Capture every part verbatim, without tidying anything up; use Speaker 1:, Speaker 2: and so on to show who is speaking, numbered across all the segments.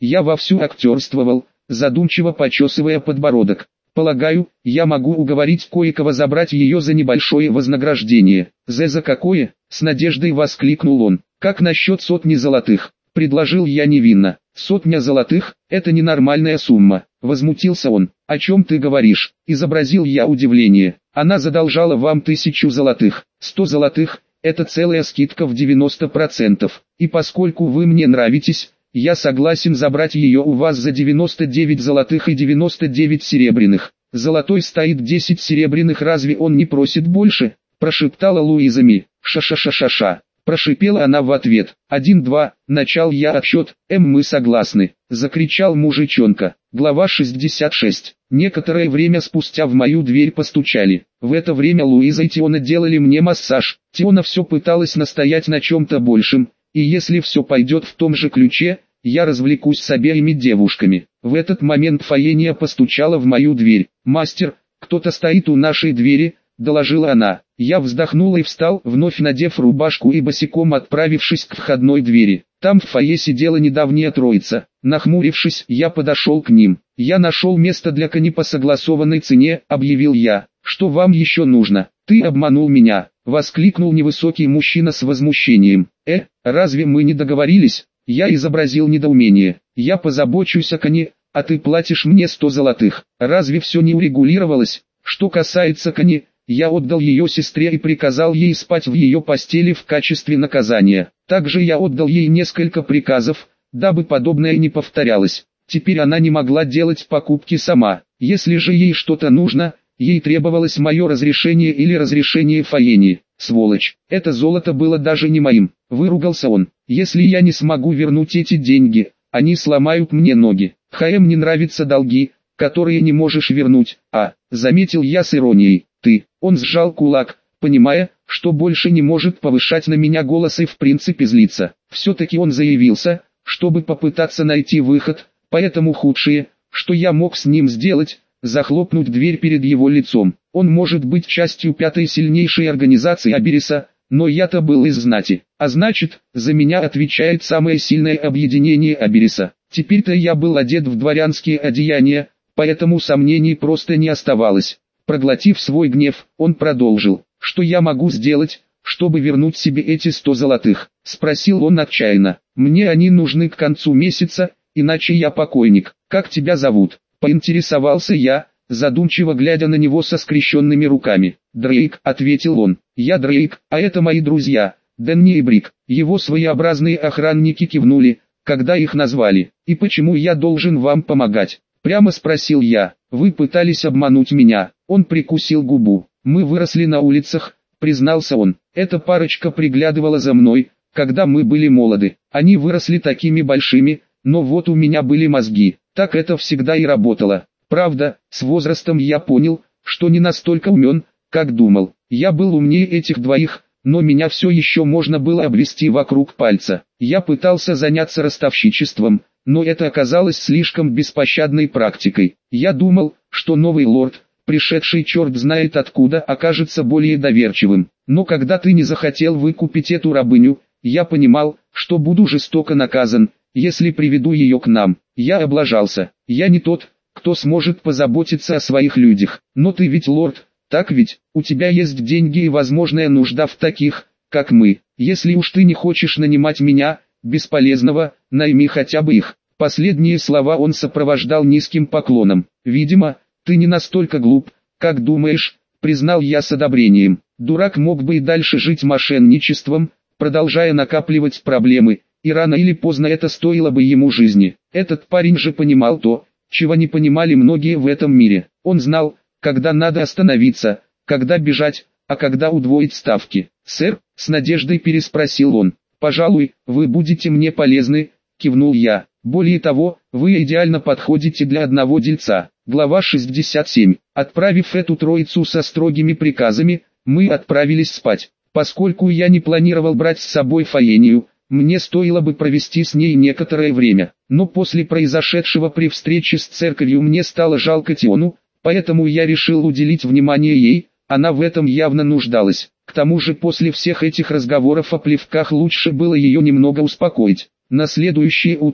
Speaker 1: Я вовсю актерствовал, задумчиво почесывая подбородок. Полагаю, я могу уговорить кое-кого забрать ее за небольшое вознаграждение. «За за какое?» — с надеждой воскликнул он. «Как насчет сотни золотых?» — предложил я невинно. «Сотня золотых — это ненормальная сумма», — возмутился он. «О чем ты говоришь?» — изобразил я удивление. «Она задолжала вам тысячу золотых. Сто золотых — это целая скидка в девяносто процентов. И поскольку вы мне нравитесь, я согласен забрать ее у вас за девяносто девять золотых и девяносто девять серебряных. Золотой стоит десять серебряных, разве он не просит больше?» — прошептала Луиза Ми. «Ша-ша-ша-ша-ша». Прошипела она в ответ. «Один-два», начал я отсчет. «Эм, мы согласны», закричал мужичонка. Глава шестьдесят шесть. Некоторое время спустя в мою дверь постучали. В это время Луиза и Тиона делали мне массаж. Тиона все пыталась настоять на чем-то большем, и если все пойдет в том же ключе, я развлекусь с обеими девушками. В этот момент Фаения постучала в мою дверь. «Мастер, кто-то стоит у нашей двери», — доложила она. Я вздохнул и встал, вновь надев рубашку и босиком отправившись к входной двери. Там в фойе сидела недавняя троица. Нахмурившись, я подошел к ним. «Я нашел место для кони по согласованной цене», — объявил я. «Что вам еще нужно?» «Ты обманул меня», — воскликнул невысокий мужчина с возмущением. «Э, разве мы не договорились?» Я изобразил недоумение. «Я позабочусь о коне, а ты платишь мне сто золотых. Разве все не урегулировалось? Что касается кони, я отдал ее сестре и приказал ей спать в ее постели в качестве наказания. Также я отдал ей несколько приказов, дабы подобное не повторялось. Теперь она не могла делать покупки сама. Если же ей что-то нужно, ей требовалось мое разрешение или разрешение Фаении. Сволочь, это золото было даже не моим», — выругался он. «Если я не смогу вернуть эти деньги, они сломают мне ноги. ХМ не нравятся долги, которые не можешь вернуть, а», — заметил я с иронией. «Ты». Он сжал кулак, понимая, что больше не может повышать на меня голос и в принципе злиться. Все-таки он заявился, чтобы попытаться найти выход, поэтому худшее, что я мог с ним сделать, захлопнуть дверь перед его лицом. Он может быть частью пятой сильнейшей организации Абериса, но я-то был из знати, а значит, за меня отвечает самое сильное объединение Абериса. Теперь-то я был одет в дворянские одеяния, поэтому сомнений просто не оставалось. Проглотив свой гнев, он продолжил. «Что я могу сделать, чтобы вернуть себе эти сто золотых?» — спросил он отчаянно. «Мне они нужны к концу месяца, иначе я покойник. Как тебя зовут?» — поинтересовался я, задумчиво глядя на него со скрещенными руками. «Дрейк», — ответил он. «Я Дрейк, а это мои друзья, Дэнни и Брик». Его своеобразные охранники кивнули, когда их назвали. «И почему я должен вам помогать?» — прямо спросил я. «Вы пытались обмануть меня». Он прикусил губу. «Мы выросли на улицах», — признался он. «Эта парочка приглядывала за мной, когда мы были молоды. Они выросли такими большими, но вот у меня были мозги. Так это всегда и работало. Правда, с возрастом я понял, что не настолько умен, как думал. Я был умнее этих двоих, но меня все еще можно было обвести вокруг пальца. Я пытался заняться ростовщичеством, но это оказалось слишком беспощадной практикой. Я думал, что новый лорд, пришедший черт знает откуда, окажется более доверчивым. Но когда ты не захотел выкупить эту рабыню, я понимал, что буду жестоко наказан, если приведу ее к нам. Я облажался. Я не тот, кто сможет позаботиться о своих людях. Но ты ведь лорд, так ведь? У тебя есть деньги и возможная нужда в таких, как мы. Если уж ты не хочешь нанимать меня, бесполезного, найми хотя бы их». Последние слова он сопровождал низким поклоном. «Видимо, ты не настолько глуп, как думаешь», — признал я с одобрением. Дурак мог бы и дальше жить мошенничеством, продолжая накапливать проблемы, и рано или поздно это стоило бы ему жизни. Этот парень же понимал то, чего не понимали многие в этом мире. Он знал, когда надо остановиться, когда бежать, а когда удвоить ставки. «Сэр?» — с надеждой переспросил он. «Пожалуй, вы будете мне полезны», — кивнул я. «Более того, вы идеально подходите для одного дельца». Глава шестьдесят семь. Отправив эту троицу со строгими приказами, мы отправились спать. Поскольку я не планировал брать с собой Фаению, мне стоило бы провести с ней некоторое время. Но после произошедшего при встрече с церковью мне стало жалко Тиону, поэтому я решил уделить внимание ей, она в этом явно нуждалась. К тому же после всех этих разговоров о плевках лучше было ее немного успокоить. На следующее утро,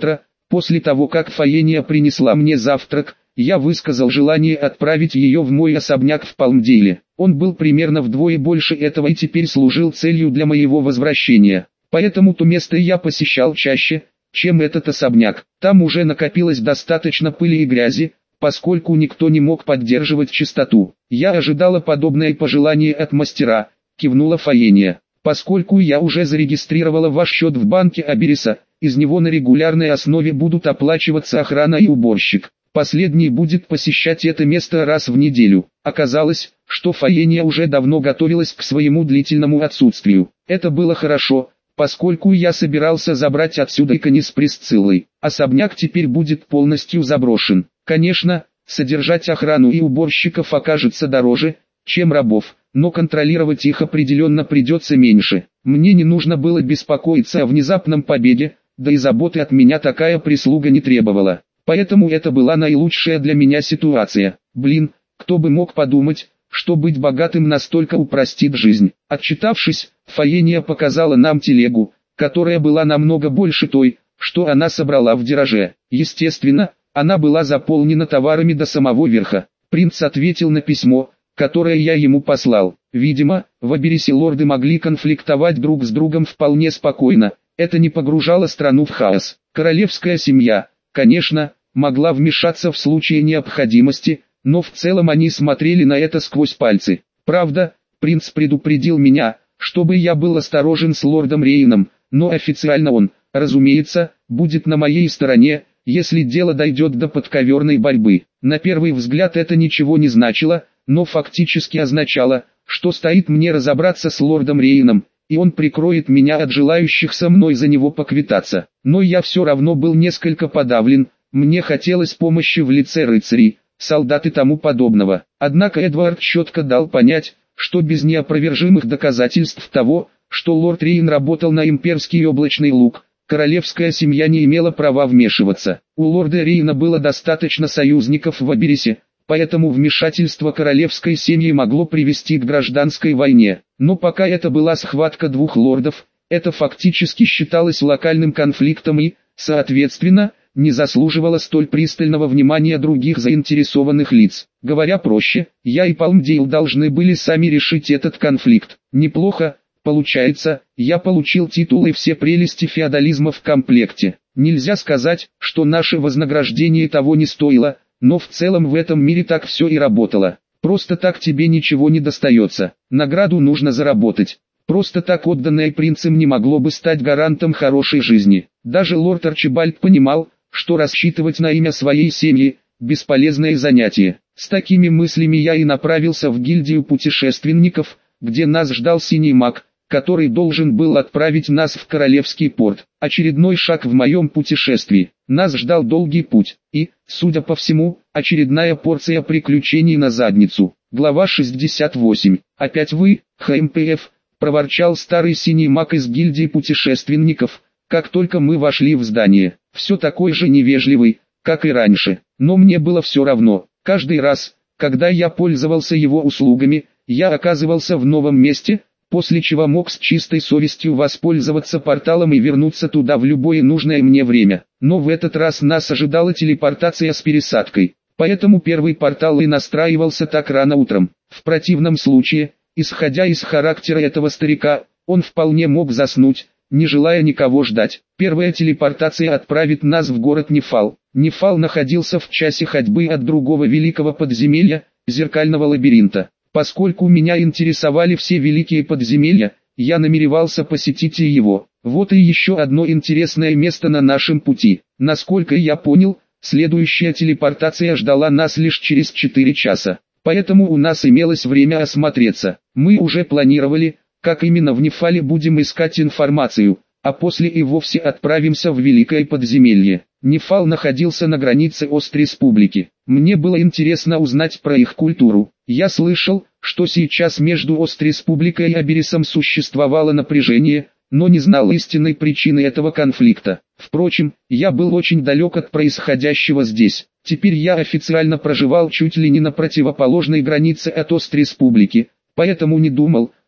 Speaker 1: После того, как Фаения принесла мне завтрак, я высказал желание отправить ее в мой особняк в Палмдейле. Он был примерно вдвое больше этого и теперь служил целью для моего возвращения. Поэтому то место я посещал чаще, чем этот особняк. Там уже накопилось достаточно пыли и грязи, поскольку никто не мог поддерживать чистоту. Я ожидала подобное пожелание от мастера, кивнула Фаения. Поскольку я уже зарегистрировала ваш счет в банке Абериса, из него на регулярной основе будут оплачиваться охрана и уборщик. Последний будет посещать это место раз в неделю. Оказалось, что Фаения уже давно готовилась к своему длительному отсутствию. Это было хорошо, поскольку я собирался забрать отсюда Икони с Присциллой. Особняк теперь будет полностью заброшен. Конечно, содержать охрану и уборщиков окажется дороже, чем рабов, но контролировать их определенно придется меньше. Мне не нужно было беспокоиться о внезапном побеге, да и заботы от меня такая прислуга не требовала. Поэтому это была наилучшая для меня ситуация. Блин, кто бы мог подумать, что быть богатым настолько упростит жизнь. Отчитавшись, Фаения показала нам телегу, которая была намного больше той, что она собрала в Дираже. Естественно, она была заполнена товарами до самого верха. Принц ответил на письмо, которое я ему послал. Видимо, в Аберисе лорды могли конфликтовать друг с другом вполне спокойно. Это не погружало страну в хаос. Королевская семья, конечно, могла вмешаться в случае необходимости, но в целом они смотрели на это сквозь пальцы. Правда, принц предупредил меня, чтобы я был осторожен с лордом Рейном, но официально он, разумеется, будет на моей стороне, если дело дойдет до подковерной борьбы. На первый взгляд это ничего не значило, но фактически означало, что стоит мне разобраться с лордом Рейном, и он прикроет меня от желающих со мной за него поквитаться. Но я все равно был несколько подавлен, мне хотелось помощи в лице рыцарей, солдат и тому подобного. Однако Эдвард четко дал понять, что без неопровержимых доказательств того, что лорд Рейн работал на имперский облачный лук, королевская семья не имела права вмешиваться. У лорда Рейна было достаточно союзников в Аберисе, поэтому вмешательство королевской семьи могло привести к гражданской войне. Но пока это была схватка двух лордов, это фактически считалось локальным конфликтом и, соответственно, не заслуживало столь пристального внимания других заинтересованных лиц. Говоря проще, я и Палмдейл должны были сами решить этот конфликт. Неплохо, получается, я получил титул и все прелести феодализма в комплекте. Нельзя сказать, что наше вознаграждение того не стоило, но в целом в этом мире так все и работало. Просто так тебе ничего не достается, награду нужно заработать. Просто так отданное принцем не могло бы стать гарантом хорошей жизни. Даже лорд Арчибальд понимал, что рассчитывать на имя своей семьи – бесполезное занятие. С такими мыслями я и направился в гильдию путешественников, где нас ждал синий маг, который должен был отправить нас в Королевский порт. Очередной шаг в моем путешествии. Нас ждал долгий путь, и, судя по всему, очередная порция приключений на задницу. Глава шестьдесят восемь. «Опять вы, ХМПФ?» – проворчал старый синий маг из гильдии путешественников, как только мы вошли в здание. Все такой же невежливый, как и раньше, но мне было все равно. Каждый раз, когда я пользовался его услугами, я оказывался в новом месте, после чего мог с чистой совестью воспользоваться порталом и вернуться туда в любое нужное мне время. Но в этот раз нас ожидала телепортация с пересадкой, поэтому первый портал и настраивался так рано утром. В противном случае, исходя из характера этого старика, он вполне мог заснуть, не желая никого ждать. Первая телепортация отправит нас в город Нефал. Нефал находился в часе ходьбы от другого великого подземелья, зеркального лабиринта. Поскольку меня интересовали все великие подземелья, я намеревался посетить и его. Вот и еще одно интересное место на нашем пути. Насколько я понял, следующая телепортация ждала нас лишь через четыре часа. Поэтому у нас имелось время осмотреться. Мы уже планировали, как именно в Нефале будем искать информацию, а после и вовсе отправимся в Великое подземелье. Нефал находился на границе Ост-Республики. Мне было интересно узнать про их культуру. Я слышал, что сейчас между Ост-Республикой и Аберисом существовало напряжение, но не знал истинной причины этого конфликта. Впрочем, я был очень далек от происходящего здесь. Теперь я официально проживал чуть ли не на противоположной границе от Ост-Республики, поэтому не думал,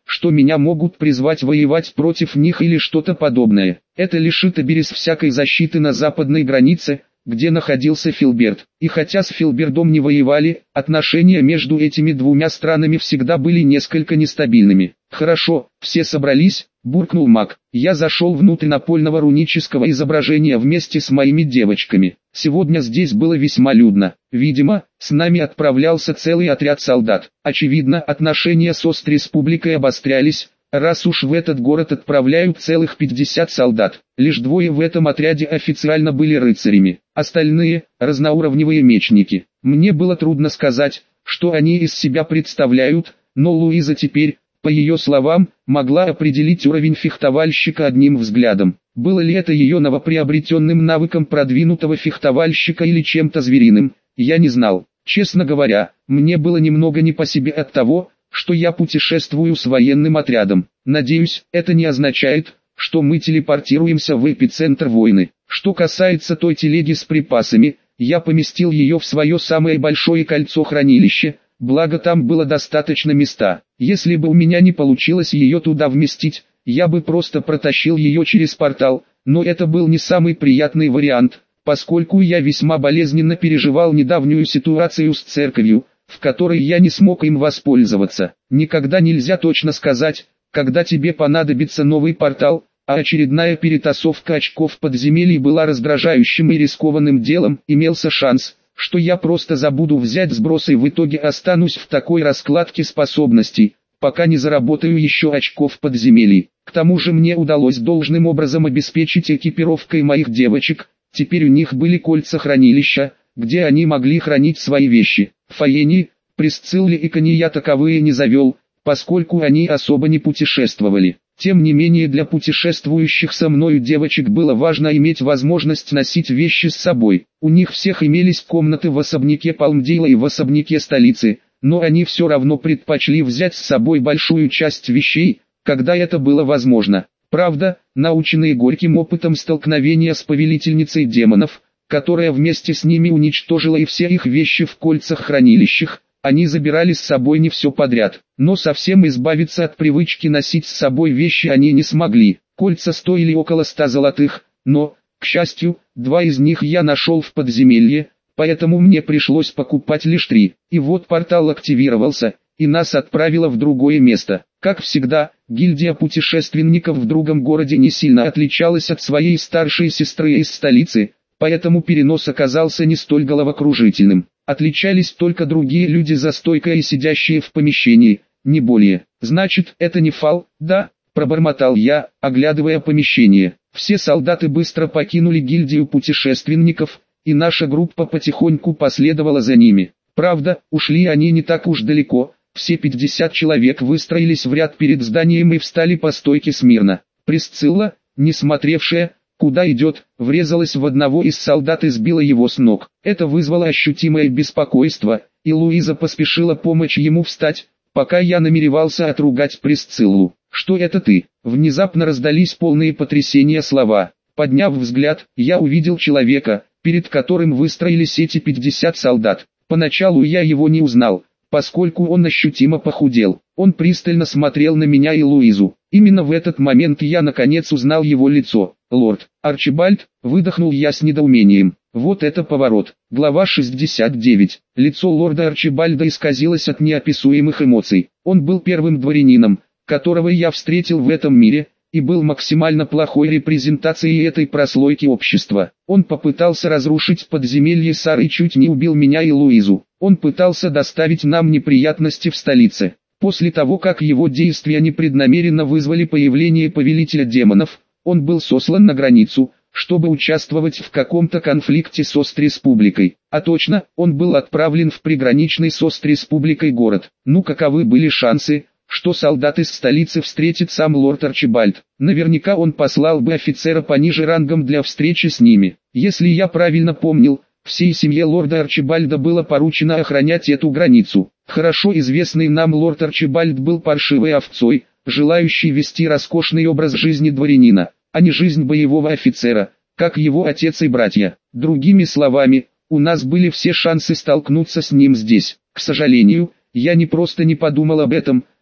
Speaker 1: что меня могут призвать воевать против них или что-то подобное. Это лишит Эберис всякой защиты на западной границе, где находился Филберт. И хотя с Филбердом не воевали, отношения между этими двумя странами всегда были несколько нестабильными. «Хорошо, все собрались», — буркнул маг. Я зашел внутрь напольного рунического изображения вместе с моими девочками. Сегодня здесь было весьма людно. Видимо, с нами отправлялся целый отряд солдат. Очевидно, отношения с Остреспубликой обострялись, раз уж в этот город отправляют целых пятьдесят солдат. Лишь двое в этом отряде официально были рыцарями, остальные – разноуровневые мечники. Мне было трудно сказать, что они из себя представляют, но Луиза теперь, по ее словам, могла определить уровень фехтовальщика одним взглядом. Было ли это ее новоприобретенным навыком продвинутого фехтовальщика или чем-то звериным, я не знал. Честно говоря, мне было немного не по себе от того, что я путешествую с военным отрядом. Надеюсь, это не означает, что мы телепортируемся в эпицентр войны. Что касается той телеги с припасами, я поместил ее в свое самое большое кольцо-хранилище, благо там было достаточно места. Если бы у меня не получилось ее туда вместить, я бы просто протащил ее через портал, но это был не самый приятный вариант, поскольку я весьма болезненно переживал недавнюю ситуацию с церковью, в которой я не смог им воспользоваться. Никогда нельзя точно сказать, когда тебе понадобится новый портал, а очередная перетасовка очков подземелий была раздражающим и рискованным делом. Имелся шанс, что я просто забуду взять сброс и в итоге останусь в такой раскладке способностей, пока не заработаю еще очков подземелий. К тому же мне удалось должным образом обеспечить экипировкой моих девочек, теперь у них были кольца хранилища, где они могли хранить свои вещи. Фаени, Присцилле и Кони я таковые не завел, поскольку они особо не путешествовали. Тем не менее для путешествующих со мною девочек было важно иметь возможность носить вещи с собой. У них всех имелись комнаты в особняке Палмдейла и в особняке столицы, но они все равно предпочли взять с собой большую часть вещей, когда это было возможно. Правда, наученные горьким опытом столкновения с повелительницей демонов, которая вместе с ними уничтожила и все их вещи в кольцах-хранилищах, они забирали с собой не все подряд. Но совсем избавиться от привычки носить с собой вещи они не смогли. Кольца стоили около ста золотых, но, к счастью, два из них я нашел в подземелье, поэтому мне пришлось покупать лишь три. И вот портал активировался, и нас отправило в другое место. Как всегда, гильдия путешественников в другом городе не сильно отличалась от своей старшей сестры из столицы, поэтому перенос оказался не столь головокружительным. Отличались только другие люди за стойкой и сидящие в помещении, не более. «Значит, это не фал, да?» – пробормотал я, оглядывая помещение. Все солдаты быстро покинули гильдию путешественников, и наша группа потихоньку последовала за ними. Правда, ушли они не так уж далеко, все пятьдесят человек выстроились в ряд перед зданием и встали по стойке смирно. Присцилла, не смотревшая, куда идет, врезалась в одного из солдат и сбила его с ног. Это вызвало ощутимое беспокойство, и Луиза поспешила помочь ему встать, пока я намеревался отругать Присциллу. «Что это ты?» Внезапно раздались полные потрясения слова. Подняв взгляд, я увидел человека, перед которым выстроились эти пятьдесят солдат. Поначалу я его не узнал, поскольку он ощутимо похудел. Он пристально смотрел на меня и Луизу. Именно в этот момент я наконец узнал его лицо. «Лорд Арчибальд», выдохнул я с недоумением. Вот это поворот. Глава шестьдесят девять. Лицо лорда Арчибальда исказилось от неописуемых эмоций. Он был первым дворянином, которого я встретил в этом мире, и был максимально плохой репрезентацией этой прослойки общества. Он попытался разрушить подземелье Сар и чуть не убил меня и Луизу. Он пытался доставить нам неприятности в столице. После того, как его действия непреднамеренно вызвали появление повелителя демонов, он был сослан на границу, чтобы участвовать в каком-то конфликте с Остреспубликой. А точно, он был отправлен в приграничный с Остреспубликой город. Ну каковы были шансы, что солдат из столицы встретит сам лорд Арчибальд? Наверняка он послал бы офицера пониже рангом для встречи с ними. Если я правильно помнил, всей семье лорда Арчибальда было поручено охранять эту границу. Хорошо известный нам лорд Арчибальд был паршивой овцой, желающий вести роскошный образ жизни дворянина, а не жизнь боевого офицера, как его отец и братья. Другими словами, у нас были все шансы столкнуться с ним здесь. К сожалению, я не просто не подумал об этом,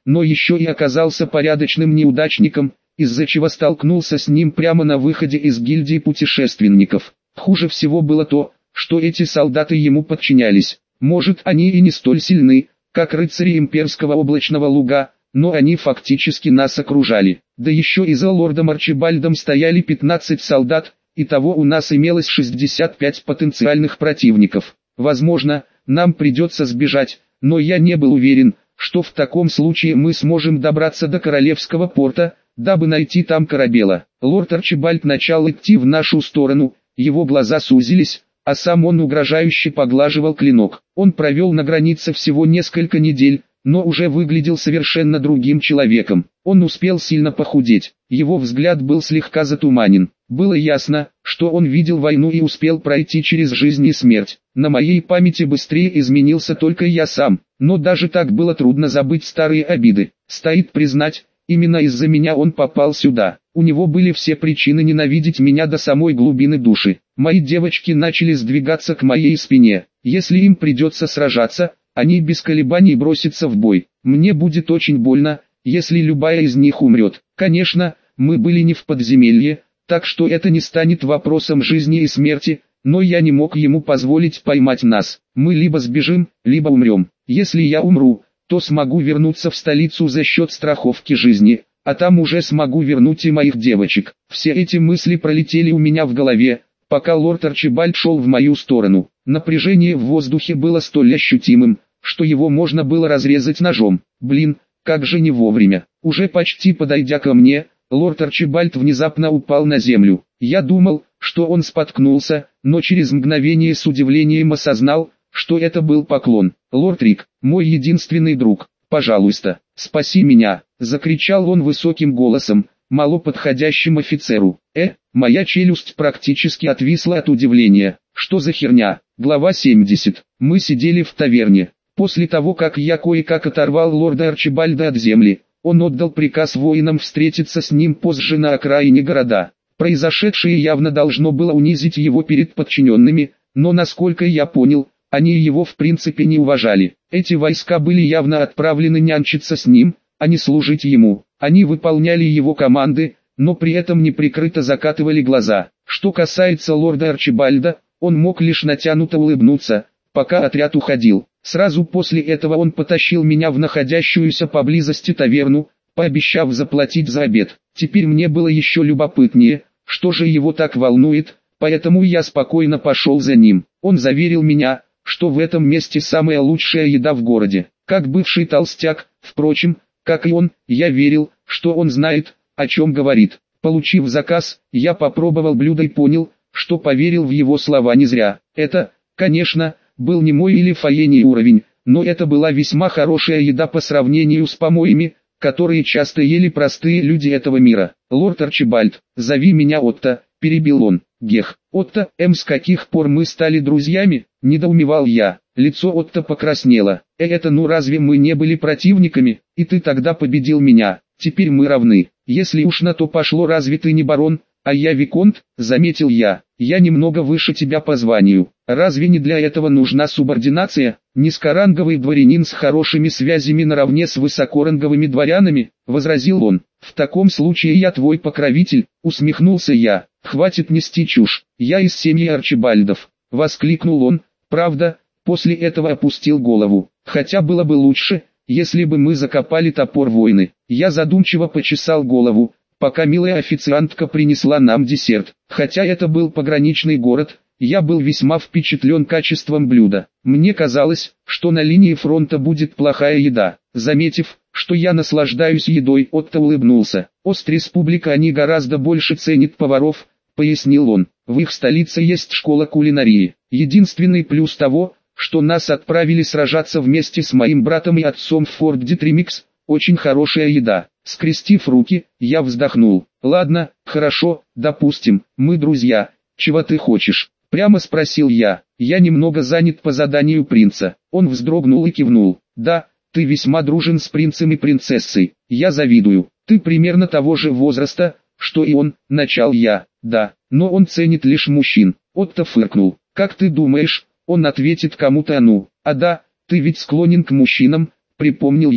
Speaker 1: но еще и оказался порядочным неудачником, из-за чего столкнулся с ним прямо на выходе из гильдии путешественников. Хуже всего было то, что эти солдаты ему подчинялись. Может, они и не столь сильны, как рыцари имперского облачного луга, но они фактически нас окружали. Да еще и за лордом Арчибальдом стояли пятнадцать солдат, итого у нас имелось шестьдесят пять потенциальных противников. Возможно, нам придется сбежать, но я не был уверен, что в таком случае мы сможем добраться до Королевского порта, дабы найти там корабела. Лорд Арчибальд начал идти в нашу сторону, его глаза сузились, а сам он угрожающе поглаживал клинок. Он провел на границе всего несколько недель, но уже выглядел совершенно другим человеком. Он успел сильно похудеть, его взгляд был слегка затуманен. Было ясно, что он видел войну и успел пройти через жизнь и смерть. На моей памяти быстрее изменился только я сам, но даже так было трудно забыть старые обиды. Стоит признать, именно из-за меня он попал сюда. У него были все причины ненавидеть меня до самой глубины души. Мои девочки начали сдвигаться к моей спине. Если им придется сражаться, они без колебаний бросятся в бой. Мне будет очень больно, если любая из них умрет. Конечно, мы были не в подземелье, так что это не станет вопросом жизни и смерти, но я не мог ему позволить поймать нас. Мы либо сбежим, либо умрем. Если я умру, то смогу вернуться в столицу за счет страховки жизни, а там уже смогу вернуть и моих девочек. Все эти мысли пролетели у меня в голове, пока лорд Арчибальд шел в мою сторону. Напряжение в воздухе было столь ощутимым, что его можно было разрезать ножом. Блин, как же не вовремя. Уже почти подойдя ко мне, лорд Арчибальд внезапно упал на землю. Я думал, что он споткнулся, но через мгновение с удивлением осознал, что это был поклон. «Лорд Рик, мой единственный друг, пожалуйста, спаси меня!» — закричал он высоким голосом, мало подходящим офицеру. «Э, моя челюсть практически отвисла от удивления. Что за херня?» Глава семьдесят. Мы сидели в таверне. После того, как я кое-как оторвал лорда Арчибальда от земли, он отдал приказ воинам встретиться с ним позже на окраине города. Произошедшее явно должно было унизить его перед подчиненными, но насколько я понял, они его в принципе не уважали. Эти войска были явно отправлены нянчиться с ним, а не служить ему. Они выполняли его команды, но при этом неприкрыто закатывали глаза. Что касается лорда Арчибальда, он мог лишь натянуто улыбнуться, пока отряд уходил. Сразу после этого он потащил меня в находящуюся поблизости таверну, пообещав заплатить за обед. Теперь мне было еще любопытнее, что же его так волнует, поэтому я спокойно пошел за ним. Он заверил меня, что в этом месте самая лучшая еда в городе. Как бывший толстяк, впрочем, как и он, я верил, что он знает, о чем говорит. Получив заказ, я попробовал блюдо и понял, что поверил в его слова не зря. Это, конечно, был не мой или Фаени уровень, но это была весьма хорошая еда по сравнению с помоями, которые часто ели простые люди этого мира. «Лорд Арчибальд, зови меня Отто», — перебил он. «Гех, Отто, эм с каких пор мы стали друзьями?» — недоумевал я. Лицо Отто покраснело. «Э, это ну разве мы не были противниками, и ты тогда победил меня, теперь мы равны. Если уж на то пошло, разве ты не барон, а я виконт?» — заметил я. «Я немного выше тебя по званию. Разве не для этого нужна субординация? Низкоранговый дворянин с хорошими связями наравне с высокоранговыми дворянами?» — возразил он. «В таком случае я твой покровитель», — усмехнулся я. «Хватит нести чушь, я из семьи Арчибальдов», — воскликнул он. Правда, после этого опустил голову. «Хотя было бы лучше, если бы мы закопали топор войны». Я задумчиво почесал голову, пока милая официантка принесла нам десерт. Хотя это был пограничный город, я был весьма впечатлен качеством блюда. Мне казалось, что на линии фронта будет плохая еда. Заметив, что я наслаждаюсь едой, Отто улыбнулся. «Ост-республика они гораздо больше ценит поваров», — пояснил он. «В их столице есть школа кулинарии. Единственный плюс того, что нас отправили сражаться вместе с моим братом и отцом в Форт Детримикс, очень хорошая еда». Скрестив руки, я вздохнул. «Ладно, хорошо, допустим, мы друзья. Чего ты хочешь?» — прямо спросил я. «Я немного занят по заданию принца». Он вздрогнул и кивнул. «Да, ты весьма дружен с принцем и принцессой. Я завидую. Ты примерно того же возраста, что и он», — начал я. «Да, но он ценит лишь мужчин». Отто фыркнул. «Как ты думаешь, он ответит кому-то «а ну»?» «А да, ты ведь склонен к мужчинам», — припомнил я.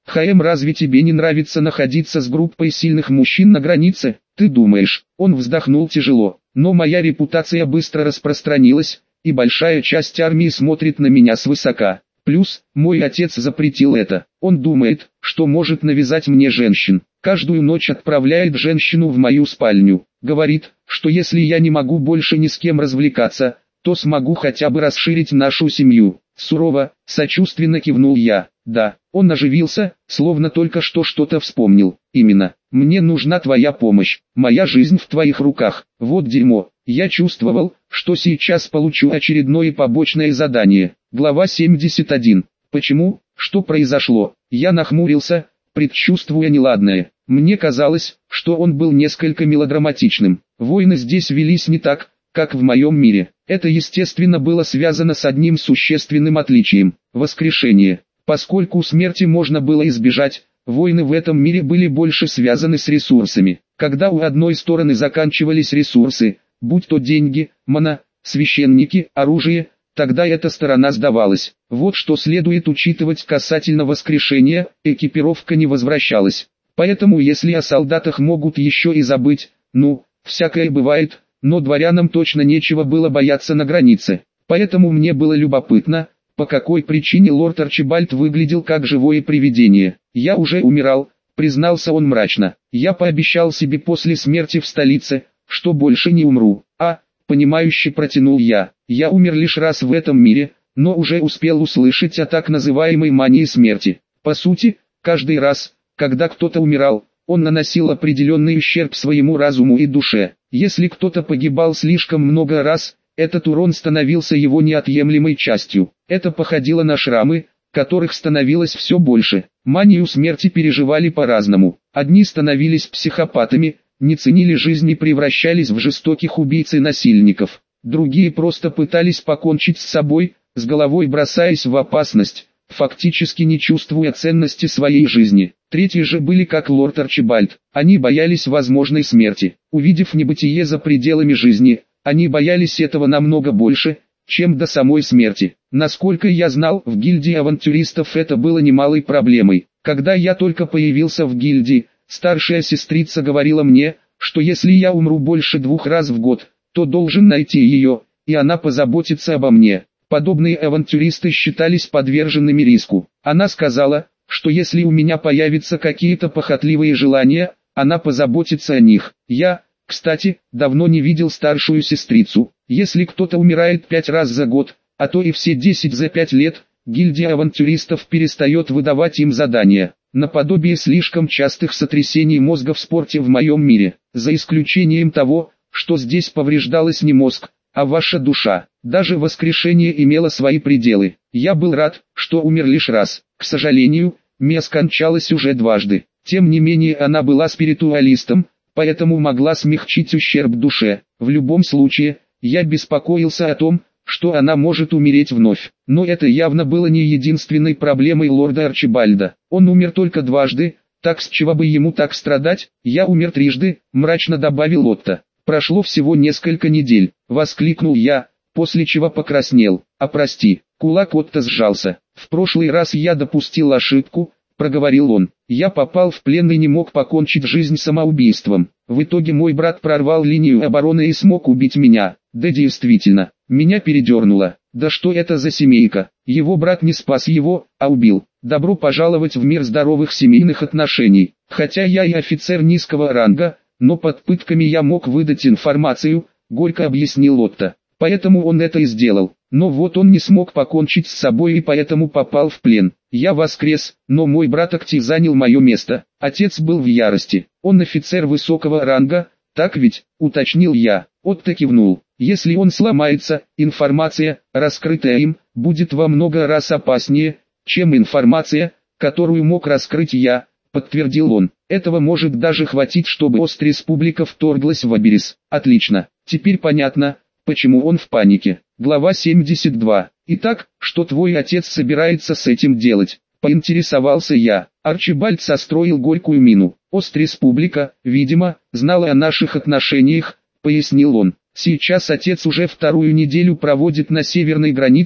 Speaker 1: Хэм, разве тебе не нравится находиться с группой сильных мужчин на границе? Ты думаешь? Он вздохнул тяжело. Но моя репутация быстро распространилась, и большая часть армии смотрит на меня свысока. Плюс, мой отец запретил это. Он думает, что может навязать мне женщин. Каждую ночь отправляет женщину в мою спальню. Говорит, что если я не могу больше ни с кем развлекаться, то смогу хотя бы расширить нашу семью. Сурово, сочувственно кивнул я. Да, он оживился, словно только что что-то вспомнил. Именно, мне нужна твоя помощь. Моя жизнь в твоих руках. Вот дерьмо. Я чувствовал, что сейчас получу очередное побочное задание. Глава семьдесят один. Почему? Что произошло? Я нахмурился, предчувствуя неладное. Мне казалось, что он был несколько мелодраматичным. Войны здесь велись не так, как в моем мире. Это естественно было связано с одним существенным отличием – воскрешение. Поскольку смерти можно было избежать, войны в этом мире были больше связаны с ресурсами. Когда у одной стороны заканчивались ресурсы, будь то деньги, мана, священники, оружие, тогда эта сторона сдавалась. Вот что следует учитывать касательно воскрешения, экипировка не возвращалась. Поэтому если о солдатах могут еще и забыть, ну, всякое бывает, но дворянам точно нечего было бояться на границе. Поэтому мне было любопытно, по какой причине лорд Арчибальд выглядел как живое привидение. Я уже умирал, признался он мрачно. Я пообещал себе после смерти в столице, что больше не умру. А, понимающе протянул я, я умер лишь раз в этом мире, но уже успел услышать о так называемой мании смерти. По сути, каждый раз, когда кто-то умирал, он наносил определенный ущерб своему разуму и душе. Если кто-то погибал слишком много раз, этот урон становился его неотъемлемой частью. Это походило на шрамы, которых становилось все больше. Манию смерти переживали по-разному. Одни становились психопатами, не ценили жизнь и превращались в жестоких убийц и насильников. Другие просто пытались покончить с собой, с головой бросаясь в опасность, фактически не чувствуя ценности своей жизни. Третьи же были как лорд Арчибальд. Они боялись возможной смерти. Увидев небытие за пределами жизни, они боялись этого намного больше, чем до самой смерти. Насколько я знал, в гильдии авантюристов это было немалой проблемой. Когда я только появился в гильдии, старшая сестрица говорила мне, что если я умру больше двух раз в год, то должен найти ее, и она позаботится обо мне. Подобные авантюристы считались подверженными риску. Она сказала, что если у меня появятся какие-то похотливые желания, она позаботится о них. Я, кстати, давно не видел старшую сестрицу. Если кто-то умирает пять раз за год, а то и все десять за пять лет, гильдия авантюристов перестает выдавать им задания. Наподобие слишком частых сотрясений мозга в спорте в моем мире. За исключением того, что здесь повреждалась не мозг, а ваша душа. Даже воскрешение имело свои пределы. Я был рад, что умер лишь раз. К сожалению, Мия скончалась уже дважды. Тем не менее она была спиритуалистом, поэтому могла смягчить ущерб душе. В любом случае, я беспокоился о том, что она может умереть вновь. Но это явно было не единственной проблемой лорда Арчибальда. Он умер только дважды, так с чего бы ему так страдать? Я умер трижды, мрачно добавил Отто. Прошло всего несколько недель, воскликнул я, после чего покраснел. А прости, кулак Отто сжался. В прошлый раз я допустил ошибку, проговорил он. Я попал в плен и не мог покончить жизнь самоубийством. В итоге мой брат прорвал линию обороны и смог убить меня. Да действительно, меня передернуло. Да что это за семейка? Его брат не спас его, а убил. Добро пожаловать в мир здоровых семейных отношений. Хотя я и офицер низкого ранга, но под пытками я мог выдать информацию, горько объяснил Отто. Поэтому он это и сделал. Но вот он не смог покончить с собой и поэтому попал в плен. Я воскрес, но мой брат Акти занял мое место. Отец был в ярости. Он офицер высокого ранга, так ведь, уточнил я. Отто кивнул. Если он сломается, информация, раскрытая им, будет во много раз опаснее, чем информация, которую мог раскрыть я, подтвердил он. Этого может даже хватить, чтобы Ост-Республика вторглась в Аберис. Отлично, теперь понятно, почему он в панике. Глава семьдесят два. Итак, что твой отец собирается с этим делать? Поинтересовался я. Арчибальд состроил горькую мину. Ост-Республика, видимо, знала о наших отношениях, пояснил он. Сейчас отец уже вторую неделю проводит на северной границе,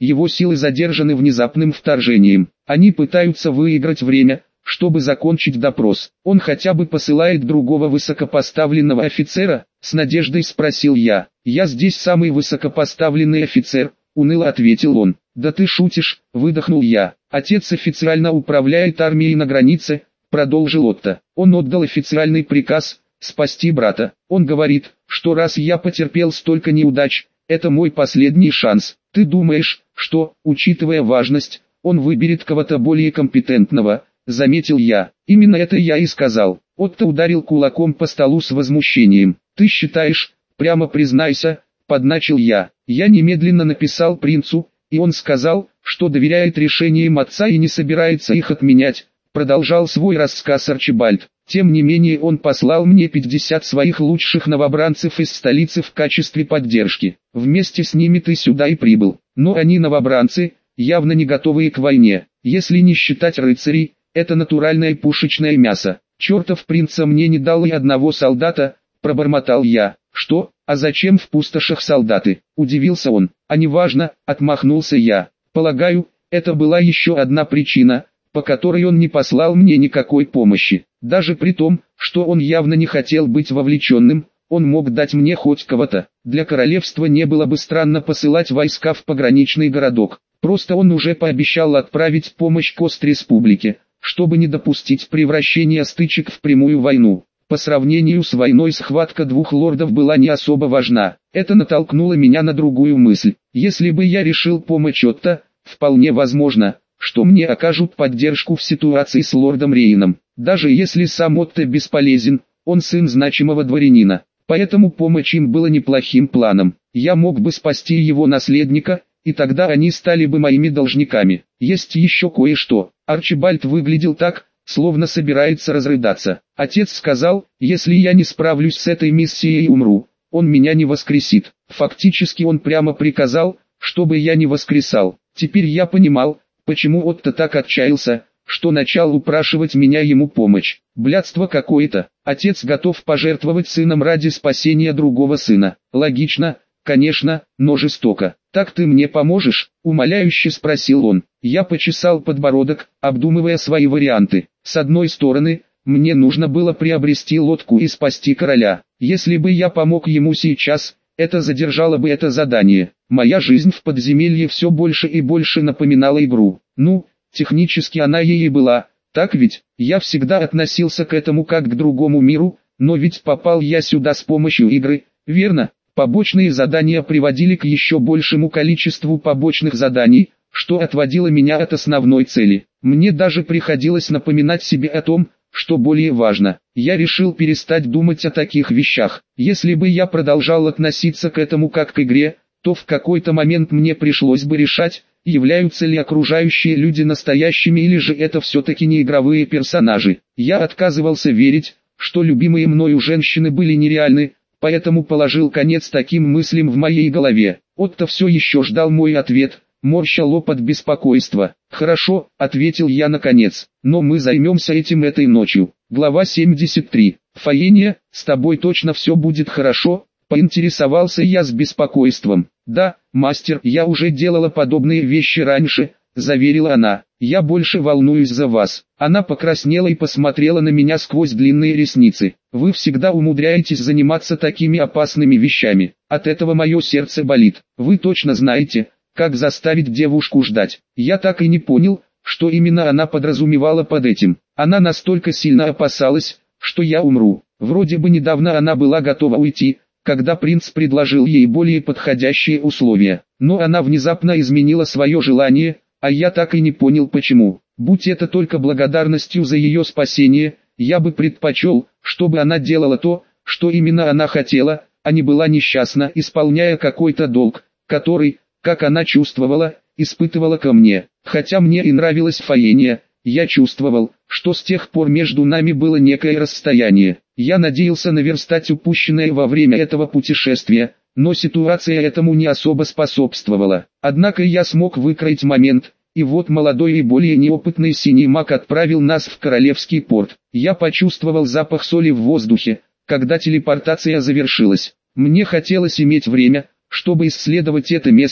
Speaker 1: его силы задержаны внезапным вторжением. Они пытаются выиграть время, чтобы закончить допрос. Он хотя бы посылает другого высокопоставленного офицера? С надеждой спросил я. Я здесь самый высокопоставленный офицер, уныло ответил он. Да ты шутишь, выдохнул я. Отец официально управляет армией на границе, продолжил Отто. Он отдал официальный приказ спасти брата. Он говорит, что раз я потерпел столько неудач, это мой последний шанс. Ты думаешь, что, учитывая важность, он выберет кого-то более компетентного? Заметил я. Именно это я и сказал. Отто ударил кулаком по столу с возмущением. Ты считаешь, прямо признайся, подначил я. Я немедленно написал принцу, и он сказал, что доверяет решениям отца и не собирается их отменять. Продолжал свой рассказ Арчибальд. Тем не менее он послал мне пятьдесят своих лучших новобранцев из столицы в качестве поддержки. Вместе с ними ты сюда и прибыл. Но они новобранцы, явно не готовые к войне. Если не считать рыцарей, это натуральное пушечное мясо. Чертов принца мне не дал и одного солдата, пробормотал я. Что, а зачем в пустошах солдаты? Удивился он. А неважно, отмахнулся я. Полагаю, это была еще одна причина, по которой он не послал мне никакой помощи. Даже при том, что он явно не хотел быть вовлеченным, он мог дать мне хоть кого-то. Для королевства не было бы странно посылать войска в пограничный городок. Просто он уже пообещал отправить помощь Кост-Республике, чтобы не допустить превращения стычек в прямую войну. По сравнению с войной схватка двух лордов была не особо важна. Это натолкнуло меня на другую мысль. Если бы я решил помочь Отто, вполне возможно, что мне окажут поддержку в ситуации с лордом Рейном. Даже если сам Отто бесполезен, он сын значимого дворянина. Поэтому помощь им было неплохим планом. Я мог бы спасти его наследника, и тогда они стали бы моими должниками. Есть еще кое-что. Арчибальд выглядел так, словно собирается разрыдаться. Отец сказал, если я не справлюсь с этой миссией и умру, он меня не воскресит. Фактически он прямо приказал, чтобы я не воскресал. Теперь я понимал, почему Отто так отчаялся, что начал упрашивать меня ему помочь. Блядство какое-то. Отец готов пожертвовать сыном ради спасения другого сына. Логично, конечно, но жестоко. «Так ты мне поможешь?» – умоляюще спросил он. Я почесал подбородок, обдумывая свои варианты. С одной стороны, мне нужно было приобрести лодку и спасти короля. Если бы я помог ему сейчас, это задержало бы это задание. Моя жизнь в подземелье все больше и больше напоминала игру. Ну, технически она ей и была, так ведь? Я всегда относился к этому как к другому миру, но ведь попал я сюда с помощью игры, верно? Побочные задания приводили к еще большему количеству побочных заданий, что отводило меня от основной цели. Мне даже приходилось напоминать себе о том, что более важно. Я решил перестать думать о таких вещах. Если бы я продолжал относиться к этому как к игре, то в какой-то момент мне пришлось бы решать, являются ли окружающие люди настоящими или же это все-таки не игровые персонажи. Я отказывался верить, что любимые мною женщины были нереальны, поэтому положил конец таким мыслям в моей голове. Отто все еще ждал мой ответ, морща лоб от беспокойства. «Хорошо», — ответил я наконец, — «но мы займемся этим этой ночью». Глава семьдесят три. «Фаения, с тобой точно все будет хорошо?» — поинтересовался я с беспокойством. «Да, мастер, я уже делала подобные вещи раньше», — заверила она. «Я больше волнуюсь за вас». Она покраснела и посмотрела на меня сквозь длинные ресницы. «Вы всегда умудряетесь заниматься такими опасными вещами. От этого мое сердце болит. Вы точно знаете, как заставить девушку ждать». Я так и не понял, что именно она подразумевала под этим. Она настолько сильно опасалась, что я умру. Вроде бы недавно она была готова уйти, когда принц предложил ей более подходящие условия. Но она внезапно изменила свое желание, а я так и не понял почему. Будь это только благодарностью за ее спасение, я бы предпочел, чтобы она делала то, что именно она хотела, а не была несчастна, исполняя какой-то долг, который, как она чувствовала, испытывала ко мне. Хотя мне и нравилась Фаения, я чувствовал, что с тех пор между нами было некое расстояние. Я надеялся наверстать упущенное во время этого путешествия, но ситуация этому не особо способствовала. Однако я смог выкроить момент, и вот молодой и более неопытный синий маг отправил нас в Королевский порт. Я почувствовал запах соли в воздухе, когда телепортация завершилась. Мне хотелось иметь время, чтобы исследовать это место,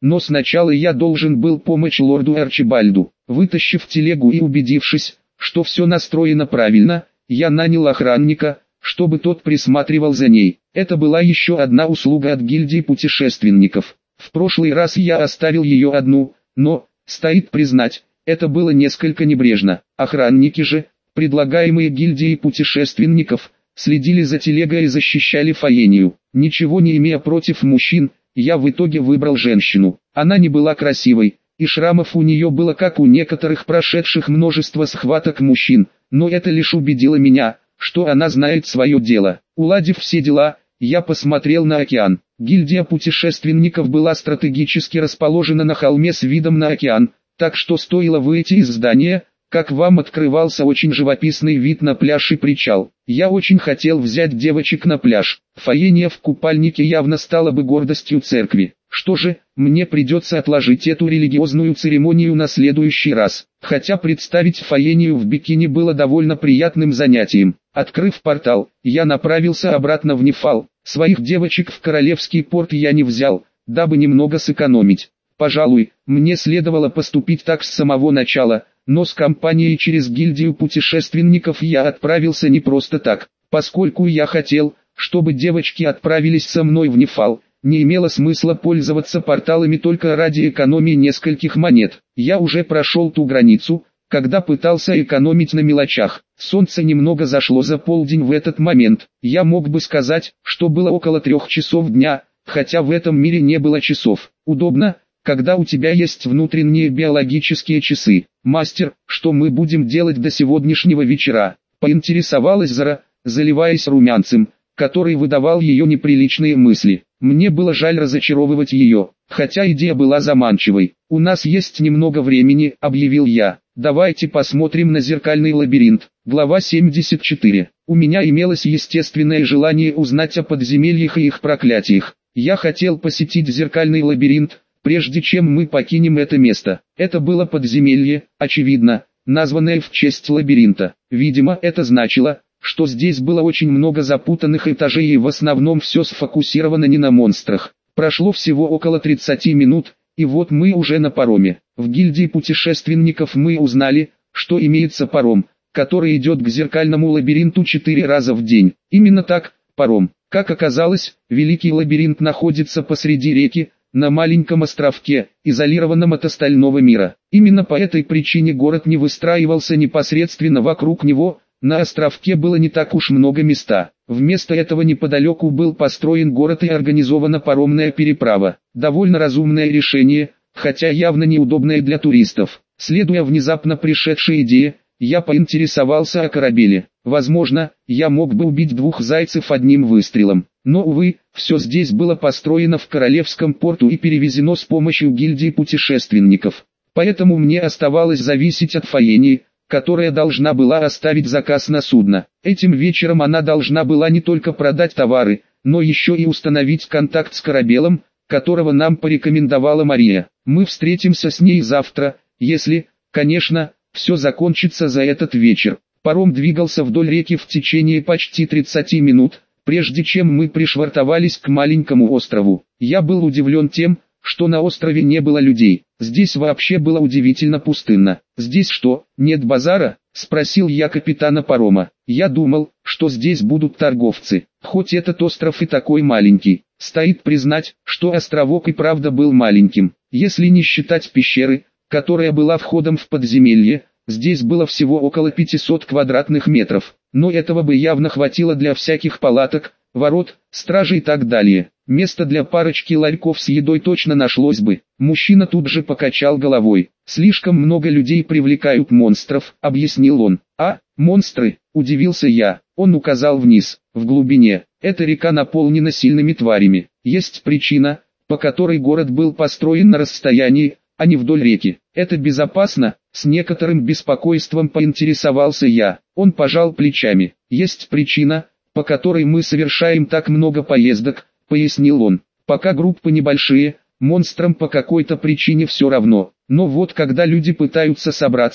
Speaker 1: но сначала я должен был помочь лорду Арчибальду. Вытащив телегу и убедившись, что все настроено правильно, я нанял охранника, чтобы тот присматривал за ней. Это была еще одна услуга от гильдии путешественников. В прошлый раз я оставил ее одну, но, стоит признать, это было несколько небрежно. Охранники же, предлагаемые гильдией путешественников, следили за телегой и защищали Фаению. Ничего не имея против мужчин, я в итоге выбрал женщину. Она не была красивой, и шрамов у нее было как у некоторых прошедших множество схваток мужчин, но это лишь убедило меня, что она знает свое дело. Уладив все дела, я посмотрел на океан. Гильдия путешественников была стратегически расположена на холме с видом на океан, так что стоило выйти из здания, как вам открывался очень живописный вид на пляж и причал. Я очень хотел взять девочек на пляж. Фаения в купальнике явно стала бы гордостью церкви. Что же, мне придется отложить эту религиозную церемонию на следующий раз. Хотя представить Фаению в бикини было довольно приятным занятием. Открыв портал, я направился обратно в Нефал. Своих девочек в Королевский порт я не взял, дабы немного сэкономить. Пожалуй, мне следовало поступить так с самого начала, но с компанией через гильдию путешественников я отправился не просто так. Поскольку я хотел, чтобы девочки отправились со мной в Нефал, не имело смысла пользоваться порталами только ради экономии нескольких монет. Я уже прошел ту границу, когда пытался экономить на мелочах. Солнце немного зашло за полдень в этот момент. Я мог бы сказать, что было около трех часов дня, хотя в этом мире не было часов. Удобно, когда у тебя есть внутренние биологические часы. «Мастер, что мы будем делать до сегодняшнего вечера?» — поинтересовалась Зара, заливаясь румянцем, который выдавал ее неприличные мысли. Мне было жаль разочаровывать ее, хотя идея была заманчивой. «У нас есть немного времени», — объявил я. «Давайте посмотрим на зеркальный лабиринт». Глава семьдесят четыре. У меня имелось естественное желание узнать о подземельях и их проклятиях. Я хотел посетить зеркальный лабиринт, прежде чем мы покинем это место. Это было подземелье, очевидно, названное в честь лабиринта. Видимо, это значило, что здесь было очень много запутанных этажей и в основном все сфокусировано не на монстрах. Прошло всего около тридцати минут, и вот мы уже на пароме. В гильдии путешественников мы узнали, что имеется паром, который идет к зеркальному лабиринту четыре раза в день. Именно так, паром. Как оказалось, великий лабиринт находится посреди реки, на маленьком островке, изолированном от остального мира. Именно по этой причине город не выстраивался непосредственно вокруг него, на островке было не так уж много места. Вместо этого неподалеку был построен город и организована паромная переправа. Довольно разумное решение, хотя явно неудобное для туристов. Следуя внезапно пришедшей идее, я поинтересовался о корабеле. Возможно, я мог бы убить двух зайцев одним выстрелом. Но, увы, все здесь было построено в Королевском порту и перевезено с помощью гильдии путешественников. Поэтому мне оставалось зависеть от Фаении, которая должна была оставить заказ на судно. Этим вечером она должна была не только продать товары, но еще и установить контакт с корабелом, которого нам порекомендовала Мария. Мы встретимся с ней завтра, если, конечно, все закончится за этот вечер. Паром двигался вдоль реки в течение почти тридцати минут, прежде чем мы пришвартовались к маленькому острову. Я был удивлен тем, что на острове не было людей. Здесь вообще было удивительно пустынно. «Здесь что, нет базара?» — спросил я капитана парома. «Я думал, что здесь будут торговцы. Хоть этот остров и такой маленький, стоит признать, что островок и правда был маленьким. Если не считать пещеры, которая была входом в подземелье, здесь было всего около пятисот квадратных метров. Но этого бы явно хватило для всяких палаток, ворот, стражи и так далее. Место для парочки ларьков с едой точно нашлось бы». Мужчина тут же покачал головой. «Слишком много людей привлекают монстров», — объяснил он. «А, монстры?» — удивился я. Он указал вниз, в глубине. «Эта река наполнена сильными тварями. Есть причина, по которой город был построен на расстоянии, а не вдоль реки. Это безопасно?» С некоторым беспокойством поинтересовался я. Он пожал плечами. «Есть причина, по которой мы совершаем так много поездок», — пояснил он. «Пока группы небольшие, монстрам по какой-то причине все равно. Но вот когда люди пытаются собраться,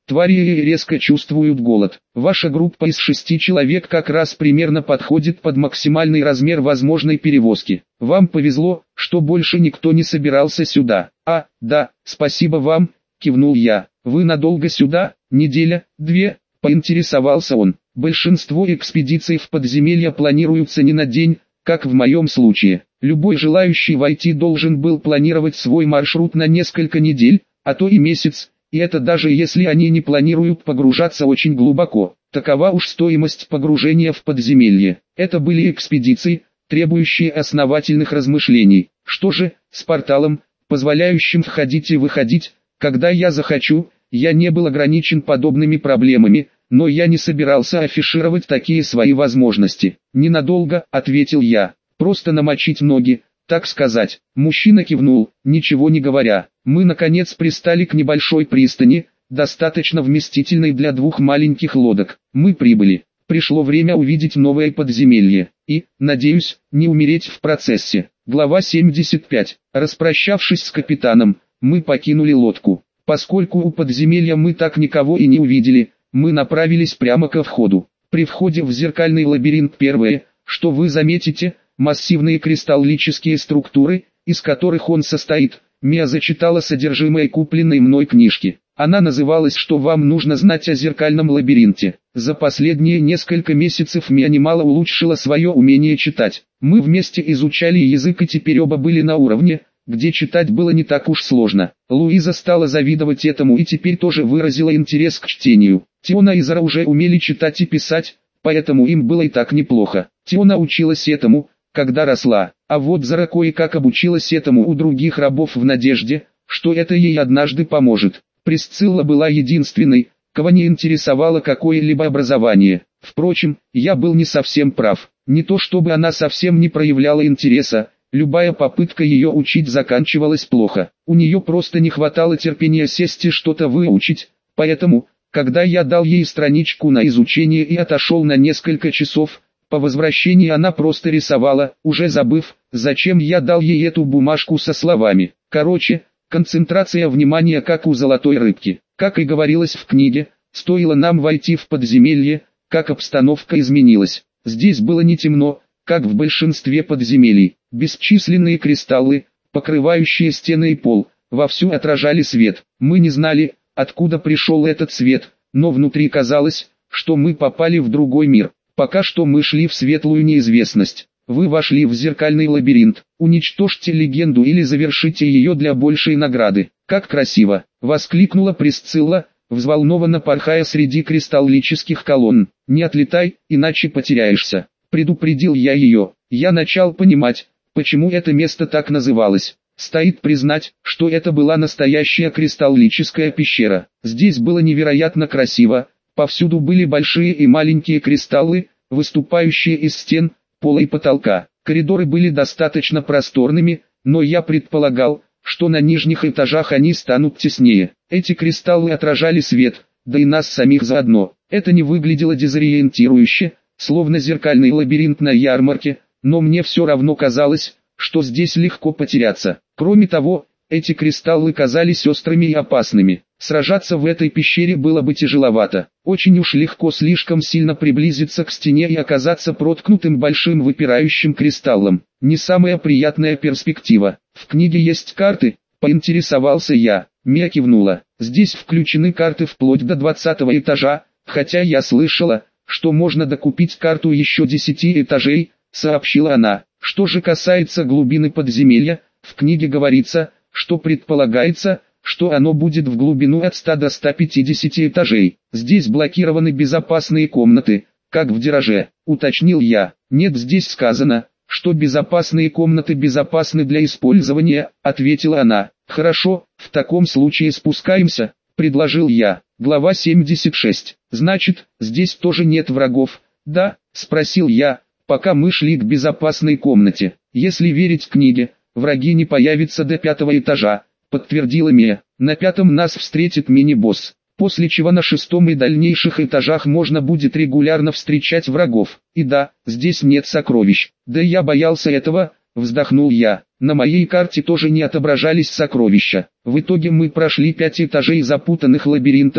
Speaker 1: Твари резко чувствуют голод. Ваша группа из шести человек как раз примерно подходит под максимальный размер возможной перевозки. Вам повезло, что больше никто не собирался сюда. А, да, спасибо вам, кивнул я. Вы надолго сюда? Неделя, две? Поинтересовался он. Большинство экспедиций в подземелья планируются не на день, как в моем случае. Любой желающий войти должен был планировать свой маршрут на несколько недель, а то и месяц, и это даже если они не планируют погружаться очень глубоко. Такова уж стоимость погружения в подземелье. Это были экспедиции, требующие основательных размышлений. Что же, с порталом, позволяющим входить и выходить, когда я захочу, я не был ограничен подобными проблемами, но я не собирался афишировать такие свои возможности. «Ненадолго», — ответил я, — «просто намочить ноги, так сказать». Мужчина кивнул, ничего не говоря. Мы наконец пристали к небольшой пристани, достаточно вместительной для двух маленьких лодок. Мы прибыли. Пришло время увидеть новое подземелье и, надеюсь, не умереть в процессе. Глава семьдесят пять. Распрощавшись с капитаном, мы покинули лодку. Поскольку у подземелья мы так никого и не увидели, мы направились прямо ко входу. При входе в зеркальный лабиринт первое, что вы заметите, массивные кристаллические структуры, из которых он состоит. Мия зачитала содержимое купленной мной книжки. Она называлась «Что вам нужно знать о зеркальном лабиринте». За последние несколько месяцев Мия немало улучшила свое умение читать. Мы вместе изучали язык и теперь оба были на уровне, где читать было не так уж сложно. Луиза стала завидовать этому и теперь тоже выразила интерес к чтению. Тиона и Зара уже умели читать и писать, поэтому им было и так неплохо. Тиона училась этому, когда росла, а вот Зара кое-как обучилась этому у других рабов в надежде, что это ей однажды поможет. Присцилла была единственной, кого не интересовало какое-либо образование. Впрочем, я был не совсем прав. Не то чтобы она совсем не проявляла интереса, любая попытка ее учить заканчивалась плохо. У нее просто не хватало терпения сесть и что-то выучить, поэтому, когда я дал ей страничку на изучение и отошел на несколько часов, по возвращении она просто рисовала, уже забыв, зачем я дал ей эту бумажку со словами. Короче, концентрация внимания как у золотой рыбки. Как и говорилось в книге, стоило нам войти в подземелье, как обстановка изменилась. Здесь было не темно, как в большинстве подземелий. Бесчисленные кристаллы, покрывающие стены и пол, вовсю отражали свет. Мы не знали, откуда пришел этот свет, но внутри казалось, что мы попали в другой мир. Пока что мы шли в светлую неизвестность. Вы вошли в зеркальный лабиринт. Уничтожьте легенду или завершите ее для большей награды. Как красиво! Воскликнула Присцилла, взволнованно порхая среди кристаллических колонн. Не отлетай, иначе потеряешься. Предупредил я ее. Я начал понимать, почему это место так называлось. Стоит признать, что это была настоящая кристаллическая пещера. Здесь было невероятно красиво. Повсюду были большие и маленькие кристаллы, выступающие из стен, пола и потолка. Коридоры были достаточно просторными, но я предполагал, что на нижних этажах они станут теснее. Эти кристаллы отражали свет, да и нас самих заодно. Это не выглядело дезориентирующе, словно зеркальный лабиринт на ярмарке, но мне все равно казалось, что здесь легко потеряться. Кроме того, эти кристаллы казались острыми и опасными. Сражаться в этой пещере было бы тяжеловато. Очень уж легко слишком сильно приблизиться к стене и оказаться проткнутым большим выпирающим кристаллом. Не самая приятная перспектива. В книге есть карты, поинтересовался я. Мия кивнула. Здесь включены карты вплоть до двадцатого этажа, хотя я слышала, что можно докупить карту еще десяти этажей, сообщила она. Что же касается глубины подземелья, в книге говорится, что предполагается, что оно будет в глубину от ста до ста пятидесяти этажей. Здесь блокированы безопасные комнаты, как в Дираже, уточнил я. Нет, здесь сказано, что безопасные комнаты безопасны для использования, ответила она. Хорошо, в таком случае спускаемся, предложил я. Глава семьдесят шесть. Значит, здесь тоже нет врагов, да? Спросил я, пока мы шли к безопасной комнате. Если верить книге, враги не появятся до пятого этажа, подтвердила Мия. На пятом нас встретит мини-босс, после чего на шестом и дальнейших этажах можно будет регулярно встречать врагов. И да, здесь нет сокровищ. Да я боялся этого, вздохнул я. На моей карте тоже не отображались сокровища. В итоге мы прошли пять этажей запутанных лабиринтов,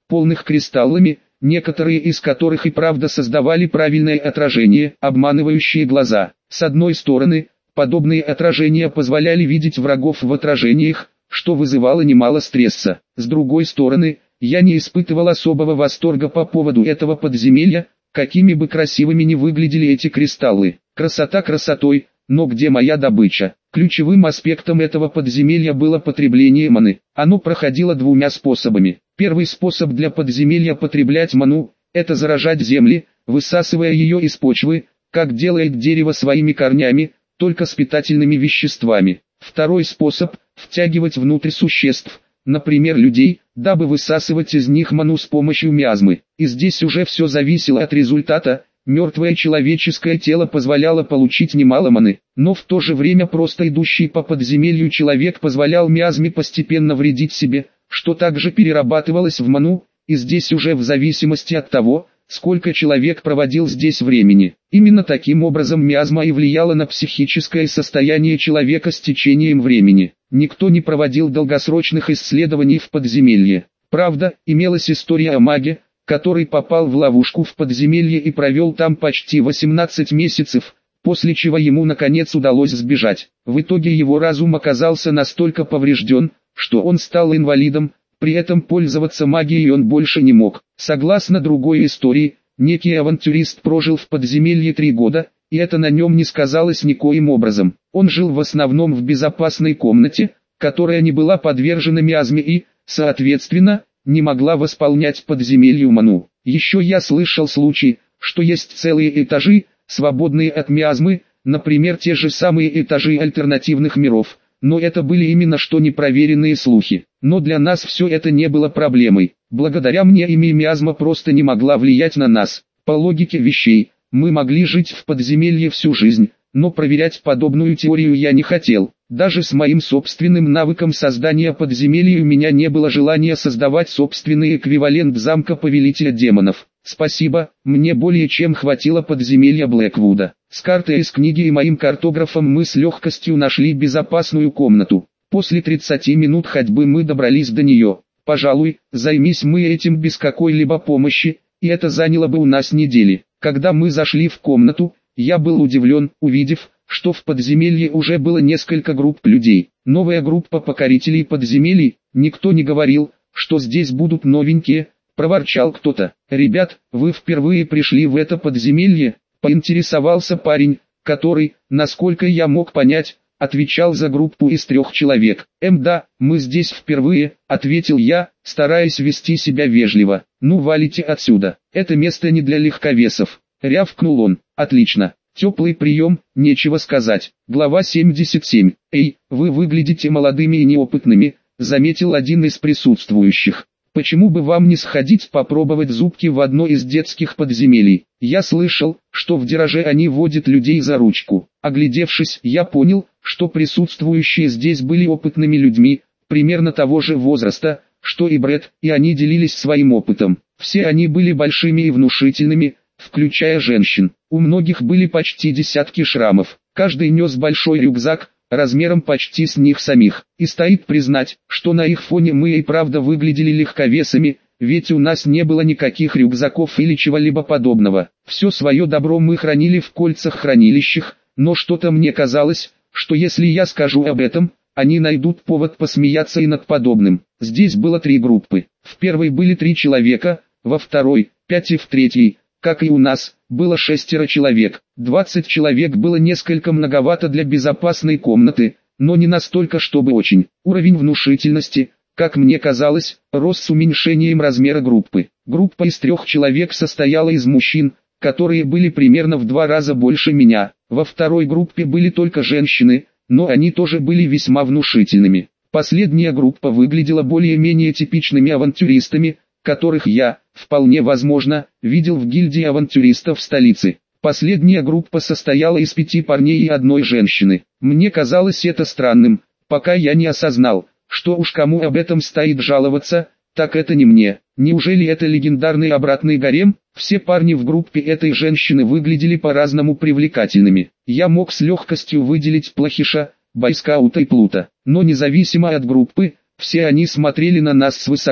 Speaker 1: полных кристаллами, некоторые из которых и правда создавали правильное отражение, обманывающее глаза. С одной стороны, подобные отражения позволяли видеть врагов в отражениях, что вызывало немало стресса. С другой стороны, я не испытывал особого восторга по поводу этого подземелья, какими бы красивыми ни выглядели эти кристаллы. Красота красотой, но где моя добыча? Ключевым аспектом этого подземелья было потребление маны. Оно проходило двумя способами. Первый способ для подземелья потреблять ману – это заражать земли, высасывая ее из почвы, как делает дерево своими корнями, только с питательными веществами. Второй способ – втягивать внутрь существ, например людей, дабы высасывать из них ману с помощью миазмы. И здесь уже все зависело от результата. Мертвое человеческое тело позволяло получить немало маны, но в то же время просто идущий по подземелью человек позволял миазме постепенно вредить себе, что также перерабатывалось в ману, и здесь уже в зависимости от того, сколько человек проводил здесь времени. Именно таким образом миазма и влияла на психическое состояние человека с течением времени. Никто не проводил долгосрочных исследований в подземелье. Правда, имелась история о маге, который попал в ловушку в подземелье и провел там почти восемнадцать месяцев, после чего ему наконец удалось сбежать. В итоге его разум оказался настолько поврежден, что он стал инвалидом, при этом пользоваться магией он больше не мог. Согласно другой истории, некий авантюрист прожил в подземелье три года, и это на нем не сказалось никоим образом. Он жил в основном в безопасной комнате, которая не была подвержена миазме и, соответственно, не могла восполнять подземелью ману. Еще я слышал случай, что есть целые этажи, свободные от миазмы, например те же самые этажи альтернативных миров, но это были именно что непроверенные слухи. Но для нас все это не было проблемой. Благодаря мне ими миазма просто не могла влиять на нас. По логике вещей, мы могли жить в подземелье всю жизнь, но проверять подобную теорию я не хотел. Даже с моим собственным навыком создания подземелий у меня не было желания создавать собственный эквивалент замка Повелителя Демонов. Спасибо, мне более чем хватило подземелья Блэквуда. С картой из книги и моим картографом мы с легкостью нашли безопасную комнату. После тридцати минут ходьбы мы добрались до нее. Пожалуй, займись мы этим без какой-либо помощи, и это заняло бы у нас недели. Когда мы зашли в комнату, я был удивлен, увидев, что в подземелье уже было несколько групп людей. Новая группа покорителей подземелий, никто не говорил, что здесь будут новенькие, проворчал кто-то. «Ребят, вы впервые пришли в это подземелье?» — поинтересовался парень, который, насколько я мог понять, отвечал за группу из трех человек. «Эм да, мы здесь впервые», — ответил я, стараясь вести себя вежливо. «Ну валите отсюда, это место не для легковесов», — рявкнул он. «Отлично. Теплый прием, нечего сказать». Глава семьдесят семь. «Эй, вы выглядите молодыми и неопытными», — заметил один из присутствующих. «Почему бы вам не сходить попробовать зубки в одно из детских подземелий? Я слышал, что в Дираже они водят людей за ручку». Оглядевшись, я понял, что присутствующие здесь были опытными людьми, примерно того же возраста, что и Брэд, и они делились своим опытом. Все они были большими и внушительными, включая женщин. У многих были почти десятки шрамов. Каждый нес большой рюкзак, размером почти с них самих. И стоит признать, что на их фоне мы и правда выглядели легковесами, ведь у нас не было никаких рюкзаков или чего-либо подобного. Все свое добро мы хранили в кольцах-хранилищах, но что-то мне казалось, что если я скажу об этом, они найдут повод посмеяться и над подобным. Здесь было три группы. В первой были три человека, во второй – пять и в третьей, как и у нас, было шестеро человек. двадцать человек было несколько многовато для безопасной комнаты, но не настолько, чтобы очень. Уровень внушительности, как мне казалось, рос с уменьшением размера группы. Группа из трех человек состояла из мужчин, которые были примерно в два раза больше меня. Во второй группе были только женщины, но они тоже были весьма внушительными. Последняя группа выглядела более-менее типичными авантюристами, которых я, вполне возможно, видел в гильдии авантюристов в столице. Последняя группа состояла из пяти парней и одной женщины. Мне казалось это странным, пока я не осознал, что уж кому об этом стоит жаловаться, так это не мне. Неужели это легендарный обратный гарем? Все парни в группе этой женщины выглядели по-разному привлекательными. Я мог с легкостью выделить плохиша, бойскаута и плута. Но независимо от группы, все они смотрели на нас свысока.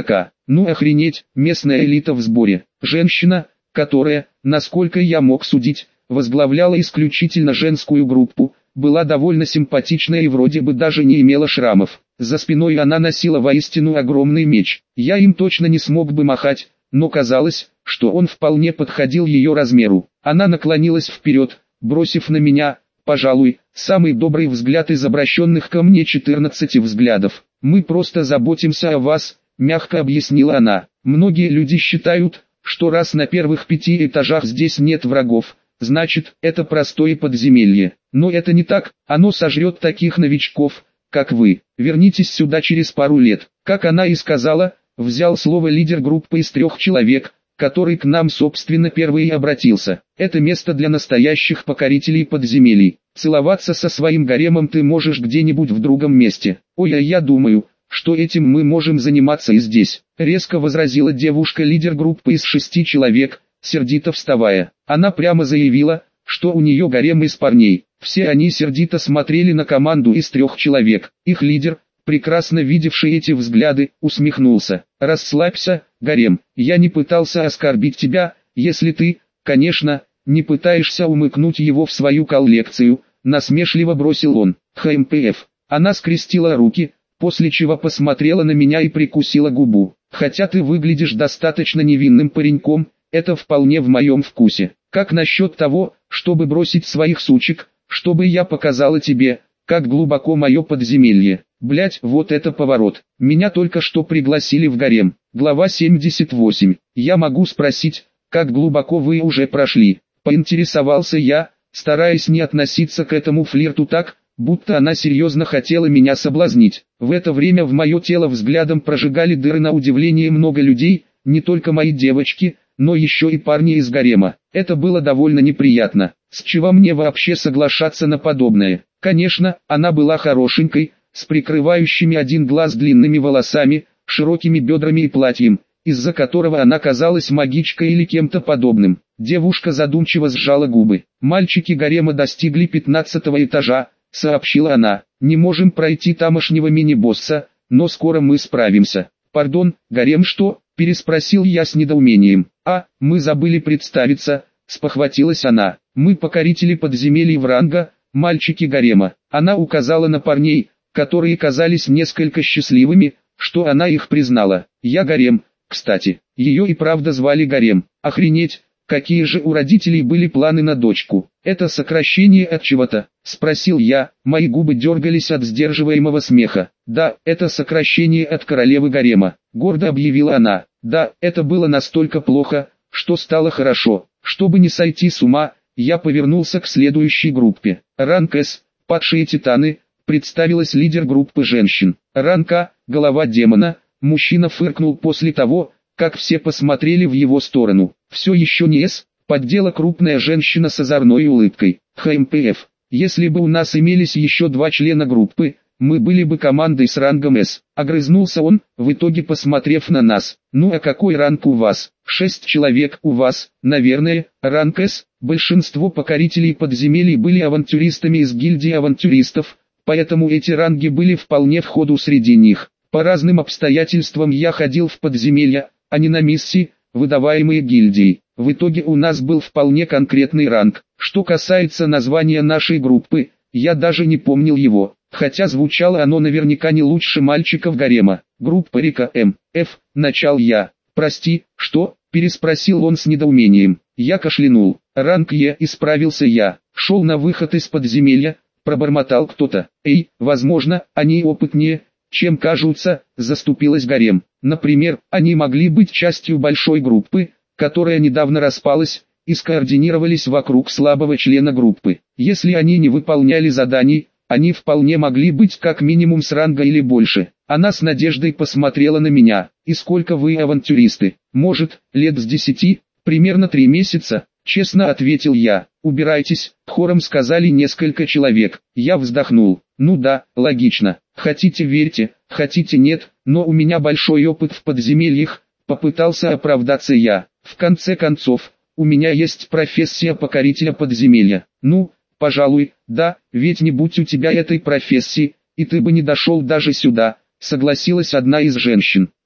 Speaker 1: Ну охренеть, местная элита в сборе. Женщина, которая, насколько я мог судить, возглавляла исключительно женскую группу, была довольно симпатичная и вроде бы даже не имела шрамов. За спиной она носила воистину огромный меч. Я им точно не смог бы махать, но казалось, что он вполне подходил ее размеру. Она наклонилась вперед, бросив на меня, пожалуй, самый добрый взгляд из обращенных ко мне четырнадцати взглядов. «Мы просто заботимся о вас», — мягко объяснила она. «Многие люди считают, что раз на первых пяти этажах здесь нет врагов, значит, это простое подземелье. Но это не так, оно сожрет таких новичков, как вы. Вернитесь сюда через пару лет». Как она и сказала, взял слово лидер группы из трех человек, который к нам собственно первый и обратился. Это место для настоящих покорителей подземелий. Целоваться со своим гаремом ты можешь где-нибудь в другом месте. Ой, а я думаю, что этим мы можем заниматься и здесь. Резко возразила девушка-лидер группы из шести человек, сердито вставая. Она прямо заявила, что у нее гарем из парней. Все они сердито смотрели на команду из трех человек. Их лидер, прекрасно видевший эти взгляды, усмехнулся. «Расслабься, гарем, я не пытался оскорбить тебя, если ты, конечно, не пытаешься умыкнуть его в свою коллекцию», насмешливо бросил он. «ХМПФ». Она скрестила руки, после чего посмотрела на меня и прикусила губу. «Хотя ты выглядишь достаточно невинным пареньком, это вполне в моем вкусе. Как насчет того, чтобы бросить своих сучек, чтобы я показала тебе, как глубоко мое подземелье?» Блять, вот это поворот. Меня только что пригласили в гарем. Глава семьдесят восемь. Я могу спросить, как глубоко вы уже прошли? Поинтересовался я, стараясь не относиться к этому флирту так, будто она серьезно хотела меня соблазнить. В это время в мое тело взглядом прожигали дыры на удивление много людей, не только мои девочки, но еще и парни из гарема. Это было довольно неприятно. С чего мне вообще соглашаться на подобное? Конечно, она была хорошенькой, с прикрывающими один глаз длинными волосами, широкими бедрами и платьем, из-за которого она казалась магичкой или кем-то подобным. Девушка задумчиво сжала губы. «Мальчики гарема достигли пятнадцатого этажа», — сообщила она. «Не можем пройти тамошнего мини-босса, но скоро мы справимся». «Пардон, гарем что?» — переспросил я с недоумением. «А, мы забыли представиться», — спохватилась она. «Мы покорители подземелий Вранга, мальчики гарема». Она указала на парней, которые казались несколько счастливыми, что она их признала. «Я гарем, кстати». Ее и правда звали гарем. Охренеть, какие же у родителей были планы на дочку. «Это сокращение от чего-то?» — спросил я, мои губы дергались от сдерживаемого смеха. «Да, это сокращение от королевы гарема», — гордо объявила она. «Да, это было настолько плохо, что стало хорошо». Чтобы не сойти с ума, я повернулся к следующей группе. «Ранг С, падшие титаны», — представилась лидер группы женщин. «Ранг А, голова демона», — мужчина фыркнул после того, как все посмотрели в его сторону. «Все еще не С», — поддела крупная женщина с озорной улыбкой. «ХМПФ, если бы у нас имелись еще два члена группы, мы были бы командой с рангом С», — огрызнулся он, в итоге посмотрев на нас. «Ну а какой ранг у вас?» «Шесть человек у вас, наверное, ранг С». Большинство покорителей подземелий были авантюристами из гильдии авантюристов, поэтому эти ранги были вполне в ходу среди них. По разным обстоятельствам я ходил в подземелья, а не на миссии, выдаваемые гильдией. В итоге у нас был вполне конкретный ранг. Что касается названия нашей группы, я даже не помнил его, хотя звучало оно наверняка не лучше мальчиков гарема. «Группа Река М. Ф», начал я. «Прости, что?» — переспросил он с недоумением. Я кашлянул. «Ранг Е», — исправился я. «Шел на выход из подземелья», — пробормотал кто-то. «Эй, возможно, они опытнее, чем кажутся», — заступилась гарем. «Например, они могли быть частью большой группы, которая недавно распалась, и скоординировались вокруг слабого члена группы. Если они не выполняли заданий, они вполне могли быть как минимум с ранга или больше». Она с надеждой посмотрела на меня. «И сколько вы авантюристы?» «Может, лет с десяти, примерно три месяца», — честно ответил я. «Убирайтесь», — хором сказали несколько человек. Я вздохнул. «Ну да, логично. Хотите верьте, хотите нет, но у меня большой опыт в подземельях», — попытался оправдаться я. «В конце концов, у меня есть профессия покорителя подземелья». «Ну, пожалуй, да, ведь не будь у тебя этой профессии, и ты бы не дошел даже сюда», — согласилась одна из женщин.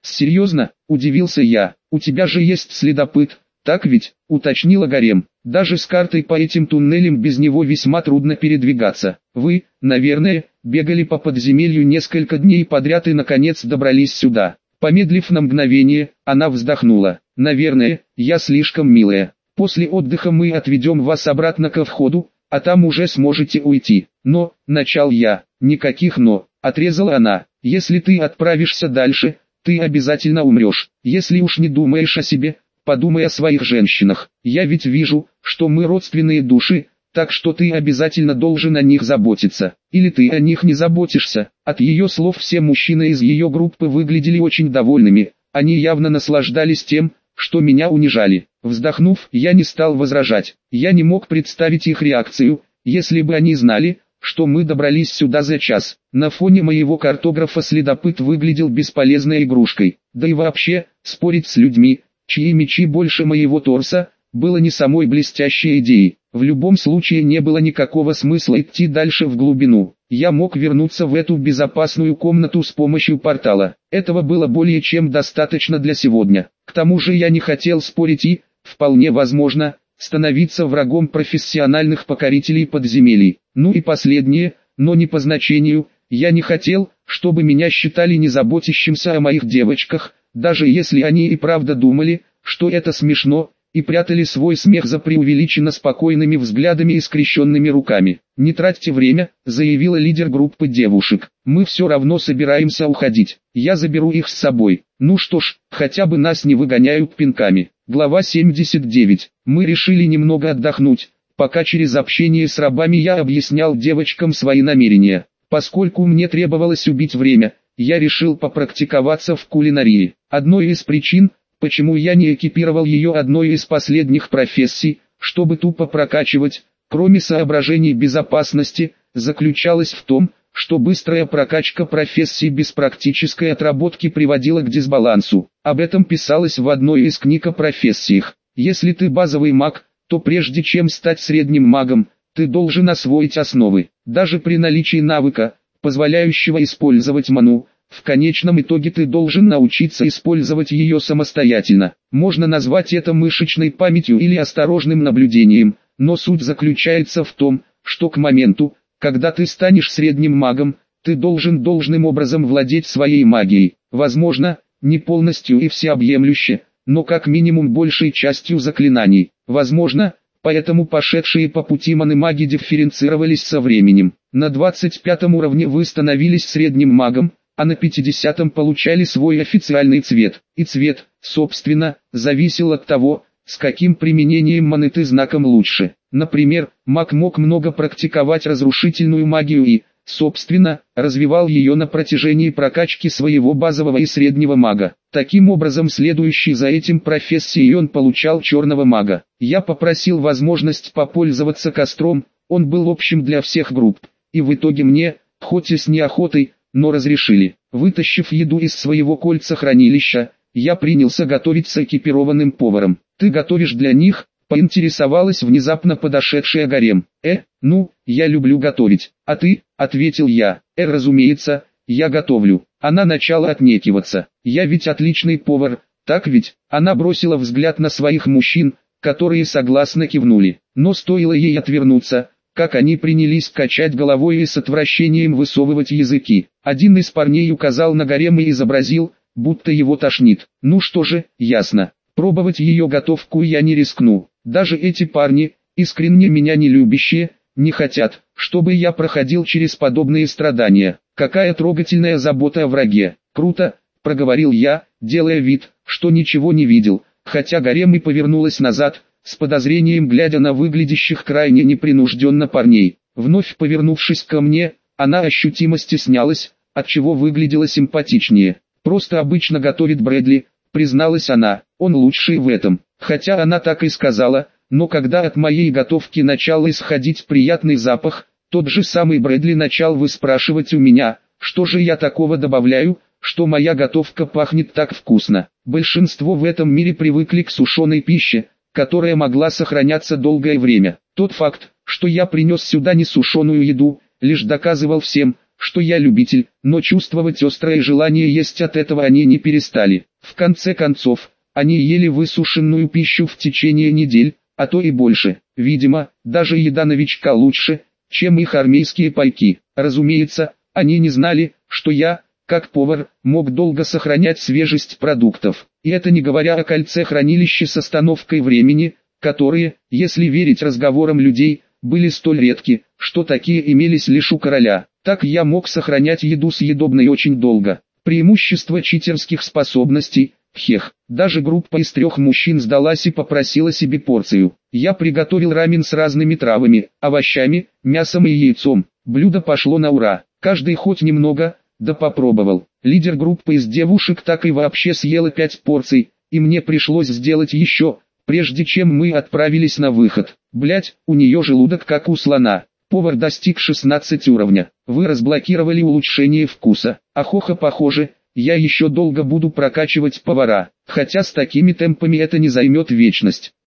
Speaker 1: Серьезно? Удивился я. У тебя же есть следопыт, так ведь? Уточнила Гарем. Даже с картой по этим туннелям без него весьма трудно передвигаться. Вы, наверное, бегали по подземелью несколько дней подряд и наконец добрались сюда. Помедлив на мгновение, она вздохнула. Наверное, я слишком милая. После отдыха мы отведем вас обратно ко входу, а там уже сможете уйти. Но, начал я. Никаких «но», отрезала она. Если ты отправишься дальше, ты обязательно умрешь. Если уж не думаешь о себе, подумай о своих женщинах. Я ведь вижу, что мы родственные души, так что ты обязательно должен о них заботиться. Или ты о них не заботишься. От ее слов все мужчины из ее группы выглядели очень довольными. Они явно наслаждались тем, что меня унижали. Вздохнув, я не стал возражать. Я не мог представить их реакцию, если бы они знали, что мы добрались сюда за час. На фоне моего картографа следопыт выглядел бесполезной игрушкой. Да и вообще, спорить с людьми, чьи мечи больше моего торса, было не самой блестящей идеей. В любом случае не было никакого смысла идти дальше в глубину. Я мог вернуться в эту безопасную комнату с помощью портала. Этого было более чем достаточно для сегодня. К тому же я не хотел спорить и, вполне возможно, становиться врагом профессиональных покорителей подземелий. Ну и последнее, но не по значению, я не хотел, чтобы меня считали незаботящимся о моих девочках, даже если они и правда думали, что это смешно, и прятали свой смех за преувеличенно спокойными взглядами и скрещенными руками. «Не тратьте время», — заявила лидер группы девушек. «Мы все равно собираемся уходить. Я заберу их с собой. Ну что ж, хотя бы нас не выгоняют пинками». Глава семьдесят девять. Мы решили немного отдохнуть, пока через общение с рабами я объяснял девочкам свои намерения. Поскольку мне требовалось убить время, я решил попрактиковаться в кулинарии. Одной из причин, почему я не экипировал ее одной из последних профессий, чтобы тупо прокачивать, кроме соображений безопасности, заключалась в том, что быстрая прокачка профессий без практической отработки приводила к дисбалансу. Об этом писалось в одной из книг о профессиях. Если ты базовый маг, то прежде чем стать средним магом, ты должен освоить основы. Даже при наличии навыка, позволяющего использовать ману, в конечном итоге ты должен научиться использовать ее самостоятельно. Можно назвать это мышечной памятью или осторожным наблюдением, но суть заключается в том, что к моменту, когда ты станешь средним магом, ты должен должным образом владеть своей магией. Возможно, не полностью и всеобъемлюще, но как минимум большей частью заклинаний. Возможно, поэтому пошедшие по пути маны маги дифференцировались со временем. На двадцать пятом уровне вы становились средним магом, а на пятидесятом получали свой официальный цвет. И цвет, собственно, зависел от того, с каким применением маны ты знаком лучше. Например, маг мог много практиковать разрушительную магию и, собственно, развивал ее на протяжении прокачки своего базового и среднего мага. Таким образом, следующий за этим профессией он получал черного мага. Я попросил возможность попользоваться костром, он был общим для всех групп, и в итоге мне, хоть и с неохотой, но разрешили. Вытащив еду из своего кольца-хранилища, я принялся готовить с экипированным поваром. «Ты готовишь для них?» — поинтересовалась внезапно подошедшая Гарем. «Э, ну, я люблю готовить. А ты?» — ответил я. «Э, разумеется, я готовлю». Она начала отнекиваться. «Я ведь отличный повар, так ведь?» Она бросила взгляд на своих мужчин, которые согласно кивнули. Но стоило ей отвернуться, как они принялись качать головой и с отвращением высовывать языки. Один из парней указал на Гарем и изобразил, будто его тошнит. Ну что же, ясно. Пробовать ее готовку я не рискну. Даже эти парни, искренне меня не любящие, не хотят, чтобы я проходил через подобные страдания. Какая трогательная забота о враге. Круто, проговорил я, делая вид, что ничего не видел, хотя Гарем и повернулась назад, с подозрением глядя на выглядящих крайне непринужденно парней. Вновь повернувшись ко мне, она ощутимо стеснялась, отчего выглядела симпатичнее. «Просто обычно готовит Брэдли», призналась она, «он лучший в этом». Хотя она так и сказала, но когда от моей готовки начал исходить приятный запах, тот же самый Брэдли начал выспрашивать у меня, что же я такого добавляю, что моя готовка пахнет так вкусно. Большинство в этом мире привыкли к сушеной пище, которая могла сохраняться долгое время. Тот факт, что я принес сюда не сушеную еду, лишь доказывал всем, что я любитель, но чувствовать острое желание есть от этого они не перестали. В конце концов, они ели высушенную пищу в течение недель, а то и больше. Видимо, даже еда новичка лучше, чем их армейские пайки. Разумеется, они не знали, что я, как повар, мог долго сохранять свежесть продуктов. И это не говоря о кольце хранилища с остановкой времени, которые, если верить разговорам людей, были столь редки, что такие имелись лишь у короля. Так я мог сохранять еду съедобной очень долго. Преимущество читерских способностей. Хех, даже группа из трех мужчин сдалась и попросила себе порцию. Я приготовил рамен с разными травами, овощами, мясом и яйцом. Блюдо пошло на ура. Каждый хоть немного, да попробовал. Лидер группы из девушек так и вообще съела пять порций, и мне пришлось сделать еще, прежде чем мы отправились на выход. Блять, у нее желудок как у слона. Повар достиг шестнадцать уровня. Вы разблокировали улучшение вкуса. Ахоха, похоже, я еще долго буду прокачивать повара, хотя с такими темпами это не займет вечность.